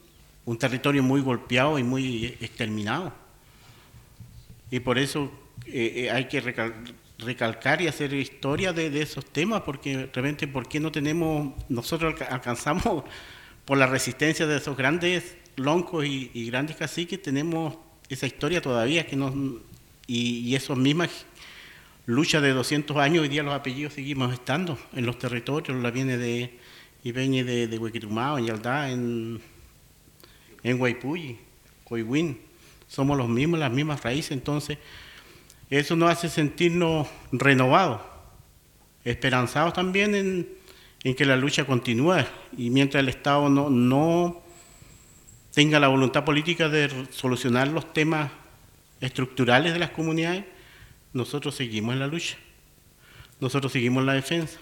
un territorio muy golpeado y muy exterminado. Y por eso hay que recalcar y hacer historia de esos temas, porque realmente, ¿por qué no tenemos, nosotros alcanzamos por la resistencia de esos grandes loncos y grandes caciques, tenemos esa historia todavía, y esas mismas luchas de 200 años, hoy día los apellidos seguimos estando en los territorios, la viene de Ibeñe de Huequitumao, en Yaldá, en Guaypulli, Coihuín, somos los mismos, las mismas raíces. Entonces eso nos hace sentirnos renovados, esperanzados también en que la lucha continúe, y mientras el Estado no tenga la voluntad política de solucionar los temas estructurales de las comunidades, nosotros seguimos en la lucha, nosotros seguimos en la defensa.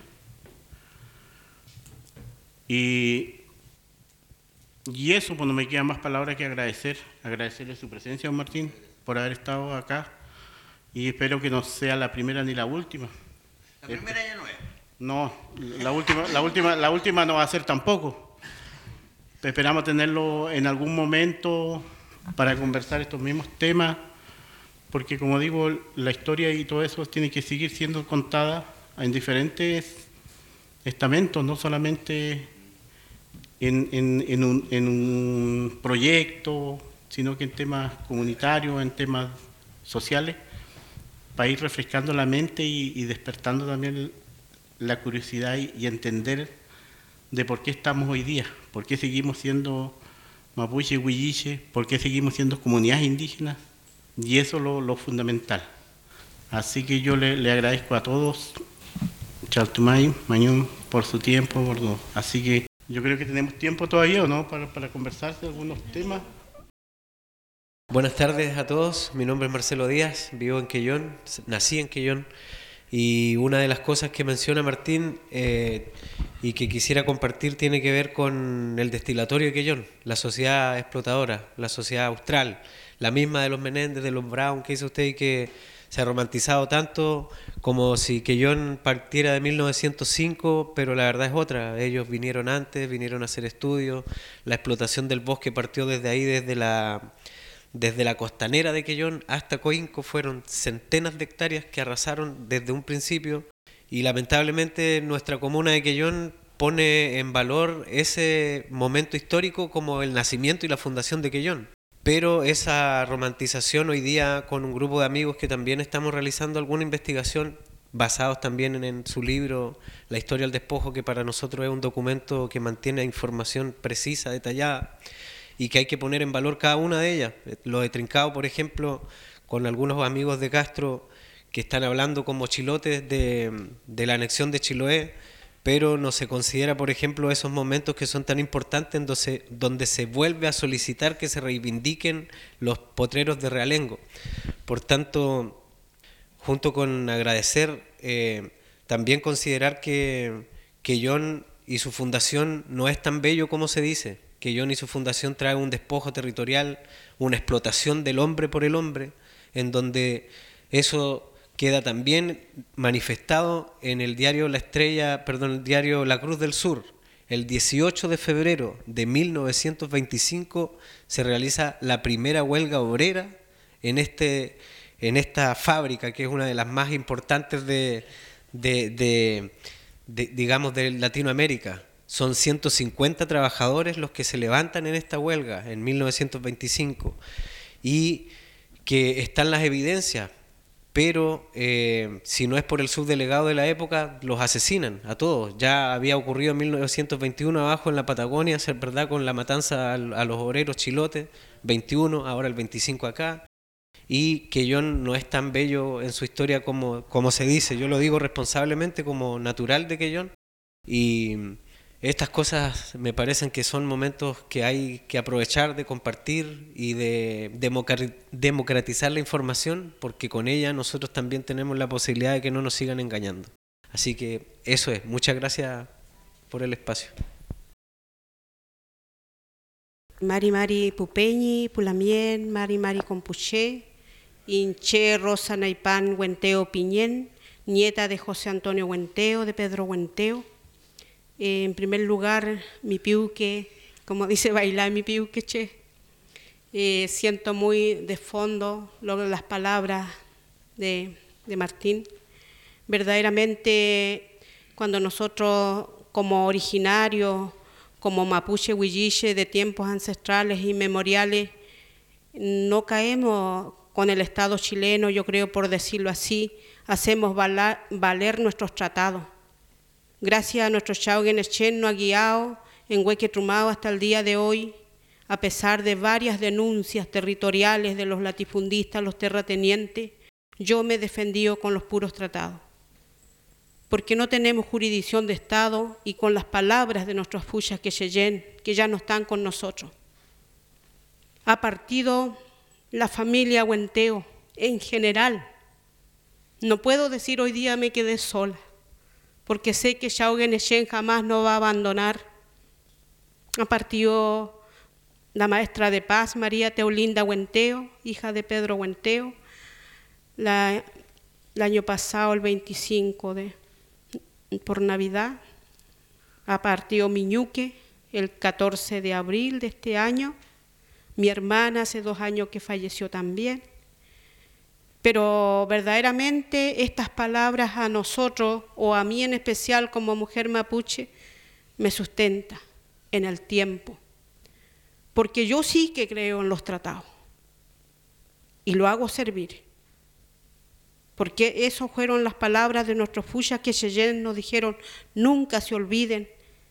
Y eso, pues no me quedan más palabras que agradecerle su presencia, don Martín, por haber estado acá, y espero que no sea la primera ni la última. La primera ya no es. No, la última no va a ser tampoco. Esperamos tenerlo en algún momento para conversar estos mismos temas, porque como digo, la historia y todo eso tiene que seguir siendo contada en diferentes estamentos, no solamente en un proyecto, sino que en temas comunitarios, en temas sociales, para ir refrescando la mente y despertando también la curiosidad y entender de por qué estamos hoy día, por qué seguimos siendo mapuche, huilliche, por qué seguimos siendo comunidades indígenas, y eso es lo fundamental. Así que yo le agradezco a todos, Chaltumay, Mañón, por su tiempo, por todo. Así que yo creo que tenemos tiempo todavía, ¿o no?, para conversar de algunos temas. Buenas tardes a todos, mi nombre es Marcelo Díaz, vivo en Quellón, nací en Quellón, y una de las cosas que menciona Martín y que quisiera compartir tiene que ver con el destilatorio de Quellón, la sociedad explotadora, la sociedad austral, la misma de los Menéndez, de los Brown, que dice usted, y que se ha romantizado tanto como si Quellón partiera de 1905, pero la verdad es otra. Ellos vinieron antes, vinieron a hacer estudios, la explotación del bosque partió desde ahí, desde la costanera de Quellón hasta Coinco, fueron centenas de hectáreas que arrasaron desde un principio, y lamentablemente nuestra comuna de Quellón pone en valor ese momento histórico como el nacimiento y la fundación de Quellón. Pero esa romantización hoy día, con un grupo de amigos que también estamos realizando alguna investigación, basados también en su libro La historia del despojo, que para nosotros es un documento que mantiene información precisa, detallada, y que hay que poner en valor cada una de ellas. Lo de Trincao, por ejemplo, con algunos amigos de Castro que están hablando como chilotes de la anexión de Chiloé, pero no se considera, por ejemplo, esos momentos que son tan importantes donde se vuelve a solicitar que se reivindiquen los potreros de Realengo. Por tanto, junto con agradecer, también considerar que Quellón y su fundación no es tan bello como se dice. Quellón y su fundación traen un despojo territorial, una explotación del hombre por el hombre, en donde eso queda también manifestado en el diario el diario La Cruz del Sur. El 18 de febrero de 1925 se realiza la primera huelga obrera en esta fábrica, que es una de las más importantes digamos, de Latinoamérica. Son 150 trabajadores los que se levantan en esta huelga en 1925, y que están las evidencias. Pero si no es por el subdelegado de la época, los asesinan a todos. Ya había ocurrido en 1921 abajo en la Patagonia, ¿verdad?, con la matanza a los obreros chilotes, 21, ahora el 25 acá. Y Quellón no es tan bello en su historia como se dice. Yo lo digo responsablemente como natural de Quellón. Y estas cosas me parecen que son momentos que hay que aprovechar de compartir y de democratizar la información, porque con ella nosotros también tenemos la posibilidad de que no nos sigan engañando. Así que eso es. Muchas gracias por el espacio. Mari Pupeñi, Pulamien, Mari Compuché, Inche Rosa Naipán Huenteo Piñén, nieta de José Antonio Huenteo, de Pedro Huenteo. En primer lugar, mi piuque, como dice bailar mi piuqueche. Siento muy de fondo las palabras de Martín. Verdaderamente, cuando nosotros como originarios, como mapuche huilliche de tiempos ancestrales y memoriales, no caemos con el Estado chileno, yo creo, por decirlo así, hacemos valer nuestros tratados. Gracias a nuestro Chaugen Echen nos ha guiado en Hueque Trumao hasta el día de hoy, a pesar de varias denuncias territoriales de los latifundistas, los terratenientes, yo me he defendido con los puros tratados. Porque no tenemos jurisdicción de Estado y con las palabras de nuestros fuchas quecheyen, que ya no están con nosotros. Ha partido la familia Huenteo en general. No puedo decir hoy día me quedé sola, porque sé que Chaugen Echen jamás nos va a abandonar. Ha partido la maestra de paz, María Teolinda Huenteo, hija de Pedro Huenteo, el año pasado, el 25 por Navidad. Ha partido Miñuque el 14 de abril de este año. Mi hermana hace 2 años que falleció también. Pero verdaderamente estas palabras a nosotros, o a mí en especial como mujer mapuche, me sustenta en el tiempo. Porque yo sí que creo en los tratados y lo hago servir. Porque esas fueron las palabras de nuestros fuchas que Cheyenne nos dijeron, nunca se olviden,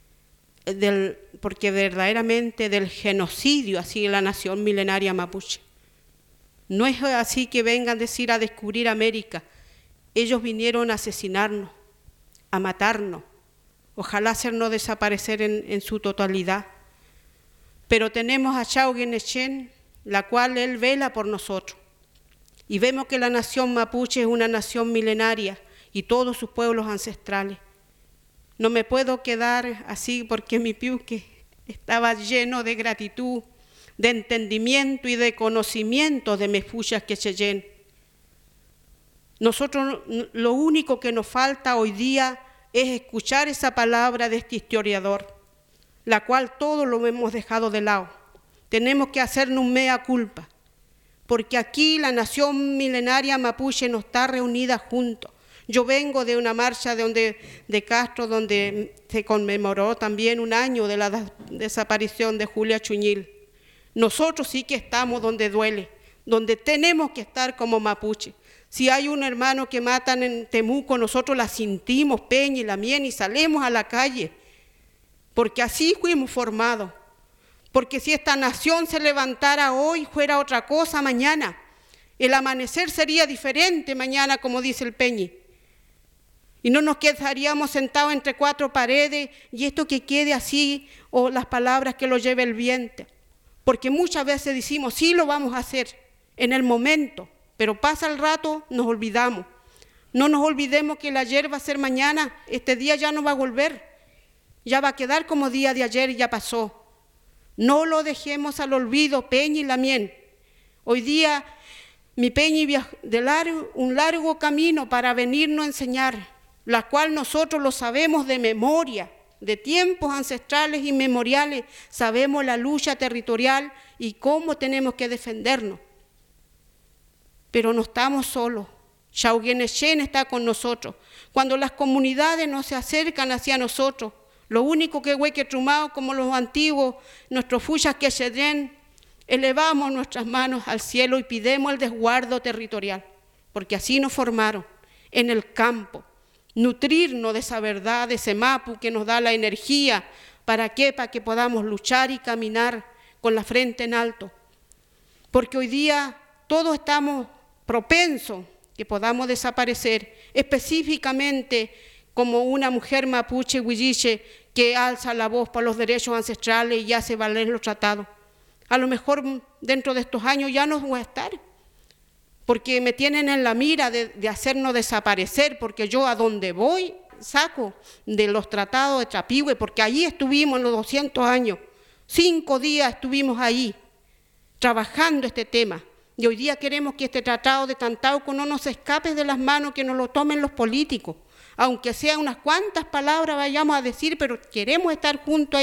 porque verdaderamente del genocidio así en la nación milenaria mapuche. No es así que vengan a descubrir América. Ellos vinieron a asesinarnos, a matarnos, ojalá hacernos desaparecer en su totalidad. Pero tenemos a Chaugen Echen, la cual él vela por nosotros. Y vemos que la nación mapuche es una nación milenaria y todos sus pueblos ancestrales. No me puedo quedar así porque mi piuque estaba lleno de gratitud, de entendimiento y de conocimiento de mis fuchas quecheyen. Nosotros lo único que nos falta hoy día es escuchar esa palabra de este historiador, la cual todos lo hemos dejado de lado. Tenemos que hacernos un mea culpa, porque aquí la nación milenaria mapuche no está reunida juntos. Yo vengo de una marcha de Castro donde se conmemoró también 1 año de la desaparición de Julia Chuñil. Nosotros sí que estamos donde duele, donde tenemos que estar como mapuche. Si hay un hermano que matan en Temuco, nosotros la sentimos, Peña y la Mien, y salimos a la calle, porque así fuimos formados. Porque si esta nación se levantara hoy, fuera otra cosa mañana. El amanecer sería diferente mañana, como dice el Peñi. Y no nos quedaríamos sentados entre 4 paredes y esto que quede así, o las palabras que lo lleve el viento. Porque muchas veces decimos, sí lo vamos a hacer en el momento, pero pasa el rato, nos olvidamos. No nos olvidemos que el ayer va a ser mañana, este día ya no va a volver. Ya va a quedar como día de ayer y ya pasó. No lo dejemos al olvido, Peña y Lamien. Hoy día mi Peña viajó un largo camino para venirnos a enseñar, la cual nosotros lo sabemos de memoria, de tiempos ancestrales y memoriales, sabemos la lucha territorial y cómo tenemos que defendernos. Pero no estamos solos. Chaugen Echen está con nosotros. Cuando las comunidades no se acercan hacia nosotros, lo único que Hueque Trumao, como los antiguos, nuestros fuchas que se den, elevamos nuestras manos al cielo y pidemos el desguardo territorial, porque así nos formaron en el campo, nutrirnos de esa verdad, de ese mapu que nos da la energía, ¿para qué? Para que podamos luchar y caminar con la frente en alto, porque hoy día todos estamos propensos que podamos desaparecer, específicamente como una mujer mapuche huilliche que alza la voz por los derechos ancestrales y hace valer los tratados. A lo mejor dentro de estos años ya no voy a estar, porque me tienen en la mira de hacernos desaparecer, porque yo a donde voy saco de los tratados de Trapihue, porque allí estuvimos en los 200 años, 5 días estuvimos ahí trabajando este tema. Y hoy día queremos que este tratado de Tantauco no nos escape de las manos, que nos lo tomen los políticos. Aunque sea unas cuantas palabras vayamos a decir, pero queremos estar juntos ahí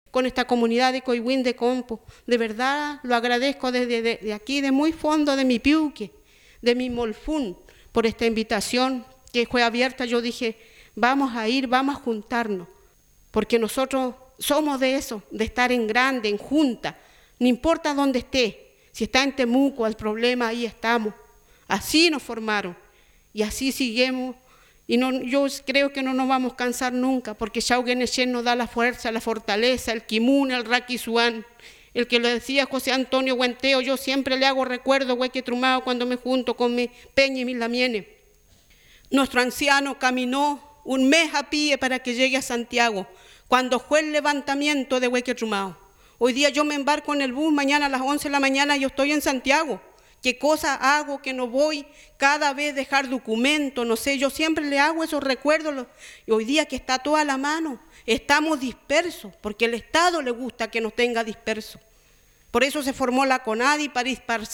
con esta comunidad de Coihuín de Compo. De verdad lo agradezco desde aquí, de muy fondo de mi piuque, de mi molfún, por esta invitación que fue abierta. Yo dije, vamos a ir, vamos a juntarnos, porque nosotros somos de eso, de estar en grande, en junta, no importa dónde esté, si está en Temuco, el problema, ahí estamos. Así nos formaron y así seguimos. Y yo creo que no nos vamos a cansar nunca, porque Shaugen Echen nos da la fuerza, la fortaleza, el Kimun, el Raquisuán, el que lo decía José Antonio Huenteo. Yo siempre le hago recuerdo, Hueque Trumao, cuando me junto con mi Peña y mis Lamienes. Nuestro anciano caminó un mes a pie para que llegue a Santiago, cuando fue el levantamiento de Hueque Trumao. Hoy día yo me embarco en el bus, mañana a las 11 de la mañana yo estoy en Santiago. ¿Qué cosa hago que no voy cada vez dejar documento? No sé, yo siempre le hago esos recuerdos. Y hoy día que está toda la mano, estamos dispersos, porque el Estado le gusta que nos tenga dispersos. Por eso se formó la CONADI, para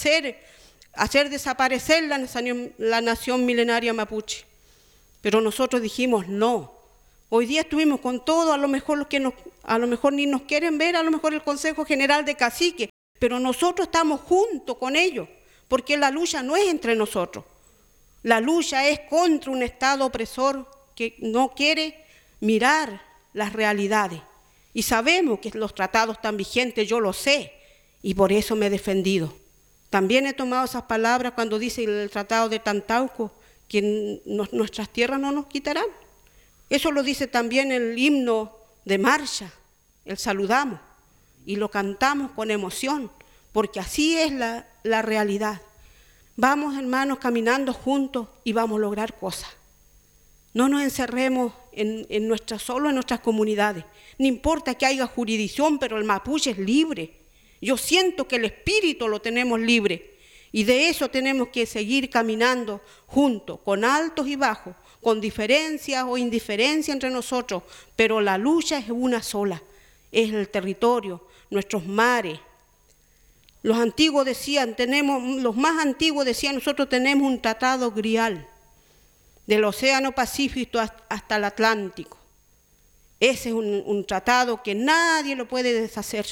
hacer desaparecer la nación milenaria mapuche. Pero nosotros dijimos no. Hoy día estuvimos con todo, a lo mejor ni nos quieren ver, a lo mejor el Consejo General de Cacique, pero nosotros estamos juntos con ellos. Porque la lucha no es entre nosotros, la lucha es contra un Estado opresor que no quiere mirar las realidades. Y sabemos que los tratados están vigentes, yo lo sé, y por eso me he defendido. También he tomado esas palabras cuando dice el Tratado de Tantauco, que nuestras tierras no nos quitarán. Eso lo dice también el himno de marcha, el saludamos, y lo cantamos con emoción, porque así es la realidad. Vamos, hermanos, caminando juntos y vamos a lograr cosas. No nos encerremos solo en nuestras comunidades. No importa que haya jurisdicción, pero el mapuche es libre. Yo siento que el espíritu lo tenemos libre y de eso tenemos que seguir caminando juntos, con altos y bajos, con diferencias o indiferencias entre nosotros, pero la lucha es una sola, es el territorio, nuestros mares. Los antiguos decían, los más antiguos decían, nosotros tenemos un tratado grial, del Océano Pacífico hasta el Atlántico. Ese es un tratado que nadie lo puede deshacer.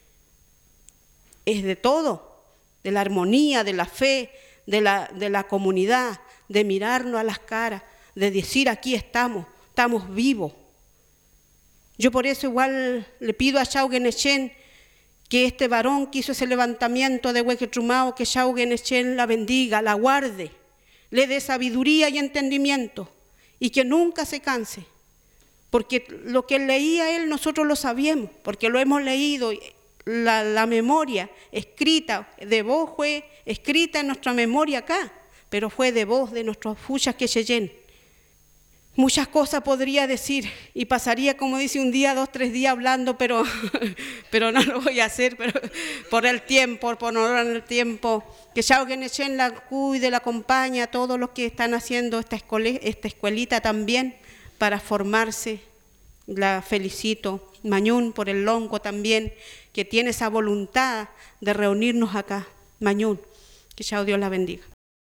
Es de todo, de la armonía, de la fe, de la comunidad, de mirarnos a las caras, de decir aquí estamos vivos. Yo por eso igual le pido a Shaugen Echen que este varón que hizo ese levantamiento de Hueque Trumao, que Shaugen Echen la bendiga, la guarde, le dé sabiduría y entendimiento y que nunca se canse, porque lo que leía él nosotros lo sabíamos, porque lo hemos leído, la memoria escrita de voz fue escrita en nuestra memoria acá, pero fue de voz de nuestros fuchas que Cheyenne. Muchas cosas podría decir y pasaría, como dice, un día, 2, 3 días hablando, pero no lo voy a hacer, pero por el tiempo, por honor al tiempo. Que Shaugen Echen la cuide, la acompañe a todos los que están haciendo esta escuelita también para formarse. La felicito. Mañún por el lonco también, que tiene esa voluntad de reunirnos acá. Mañún, que Shau Dios la bendiga.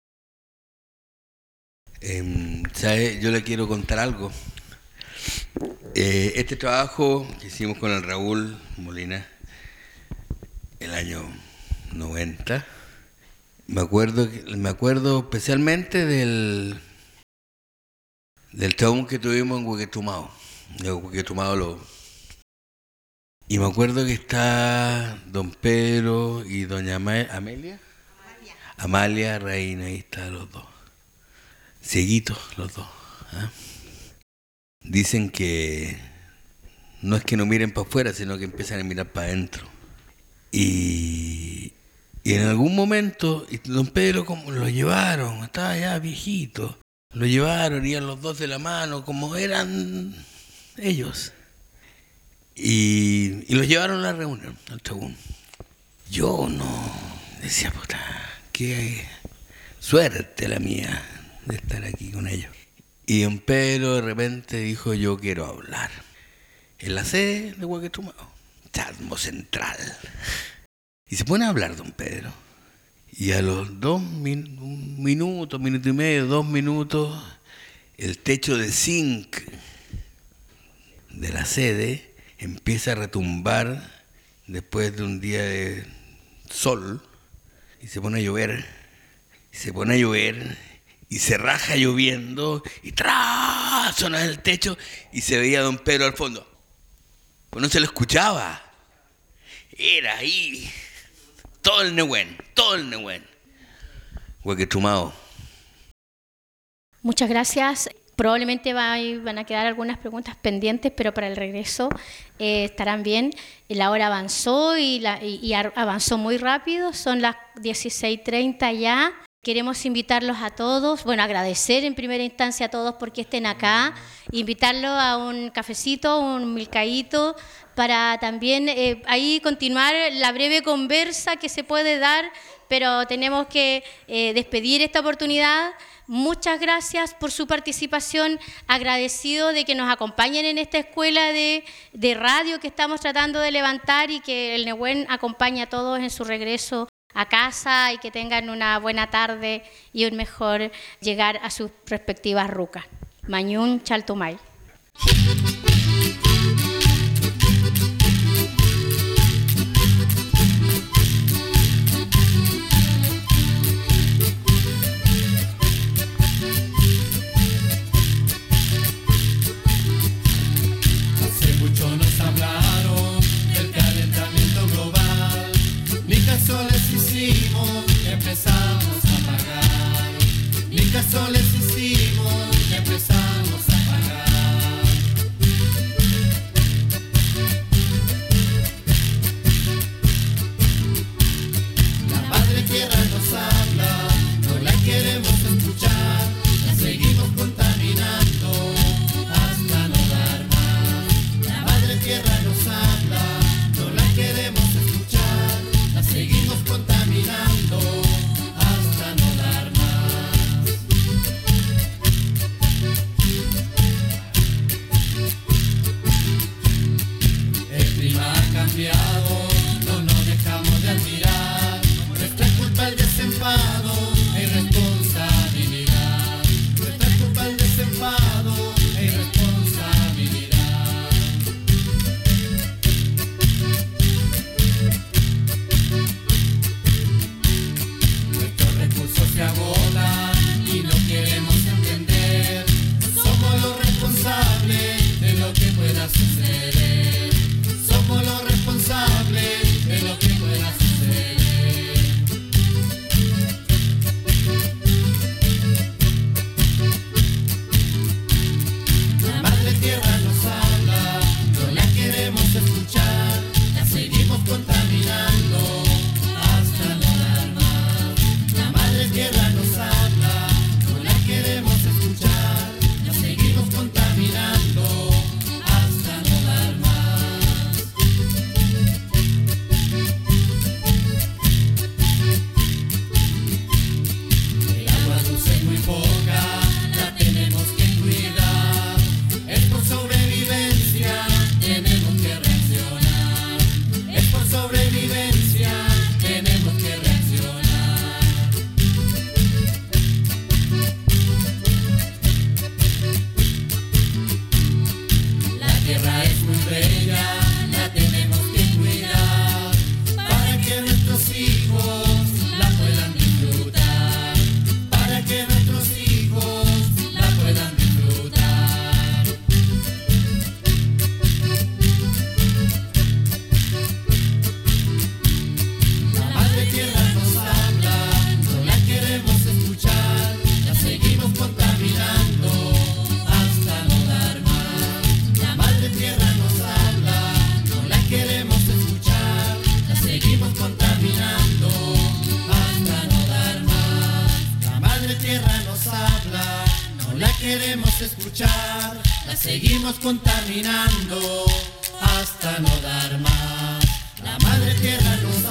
¿Sabe? Yo le quiero contar algo. Este trabajo que hicimos con el Raúl Molina el año 90, me acuerdo especialmente del tabún que tuvimos en Huequetumao. Y me acuerdo que está don Pedro y doña Amalia Reina, ahí están los dos. Cieguitos los dos. ¿Eh? Dicen que no es que no miren para afuera, sino que empiezan a mirar para adentro. Y en algún momento, don Pedro como lo llevaron, estaba ya viejito, lo llevaron, iban los dos de la mano, como eran ellos. Y los llevaron a la reunión, al tribunal. Yo no, decía, puta, qué suerte la mía de estar aquí con ellos. Y don Pedro de repente dijo, yo quiero hablar. En la sede de Huequetumao, Chasmo Central. Y se pone a hablar don Pedro. Y a los 1 minuto y medio, 2 minutos, el techo de zinc de la sede empieza a retumbar después de un día de sol y se pone a llover, y se pone a llover y se raja lloviendo y ¡tras! Suena el techo y se veía a don Pedro al fondo. Pues no se lo escuchaba. Era ahí todo el Nehuen. Huequetrumao. Muchas gracias. Probablemente van a quedar algunas preguntas pendientes, pero para el regreso estarán bien. La hora avanzó y avanzó muy rápido, son las 16:30 ya. Queremos invitarlos a todos, agradecer en primera instancia a todos porque estén acá, invitarlos a un cafecito, un milcaíto, para también ahí continuar la breve conversa que se puede dar, pero tenemos que despedir esta oportunidad. Muchas gracias por su participación, agradecido de que nos acompañen en esta escuela de radio que estamos tratando de levantar y que el Nehuen acompañe a todos en su regreso a casa y que tengan una buena tarde y un mejor llegar a sus respectivas rucas. Mañún Chaltumay. Empezamos a pagar, ni caso les hicimos, empezamos a pagar. La madre tierra nos habla, no la queremos escuchar, la seguimos contaminando hasta no dar más. La madre tierra nos habla, no la queremos escuchar, la seguimos contaminando hasta no dar más. El clima ha cambiado, no nos dejamos de admirar. Nuestra culpa el desenfado e irresponsabilidad. Nuestra culpa el desenfado e irresponsabilidad. Nuestros recursos se agotan y no queremos entender. Somos los responsables de lo que pueda suceder. Somos los responsables de lo que pueda suceder. La madre tierra nos habla, no la queremos escuchar, la seguimos contaminando hasta no dar más. La madre tierra nos habla, no la queremos escuchar, la seguimos contaminando hasta no dar más. El agua dulce es muy poca, la tenemos que cuidar. Es por sobrevivencia, tenemos que reaccionar. Es por sobrevivencia, tenemos que reaccionar. La tierra es muy bella, la tenemos que cuidar, para que nuestros hijos la puedan disfrutar, para que nuestros hijos la puedan disfrutar. La madre tierra nos habla, no la queremos escuchar, la seguimos contaminando hasta no dar más. La madre tierra nos habla, no la queremos escuchar, la seguimos contaminando hasta no dar más. La madre tierra nos habla, no la queremos escuchar, la seguimos contaminando hasta no dar más. La madre tierra nos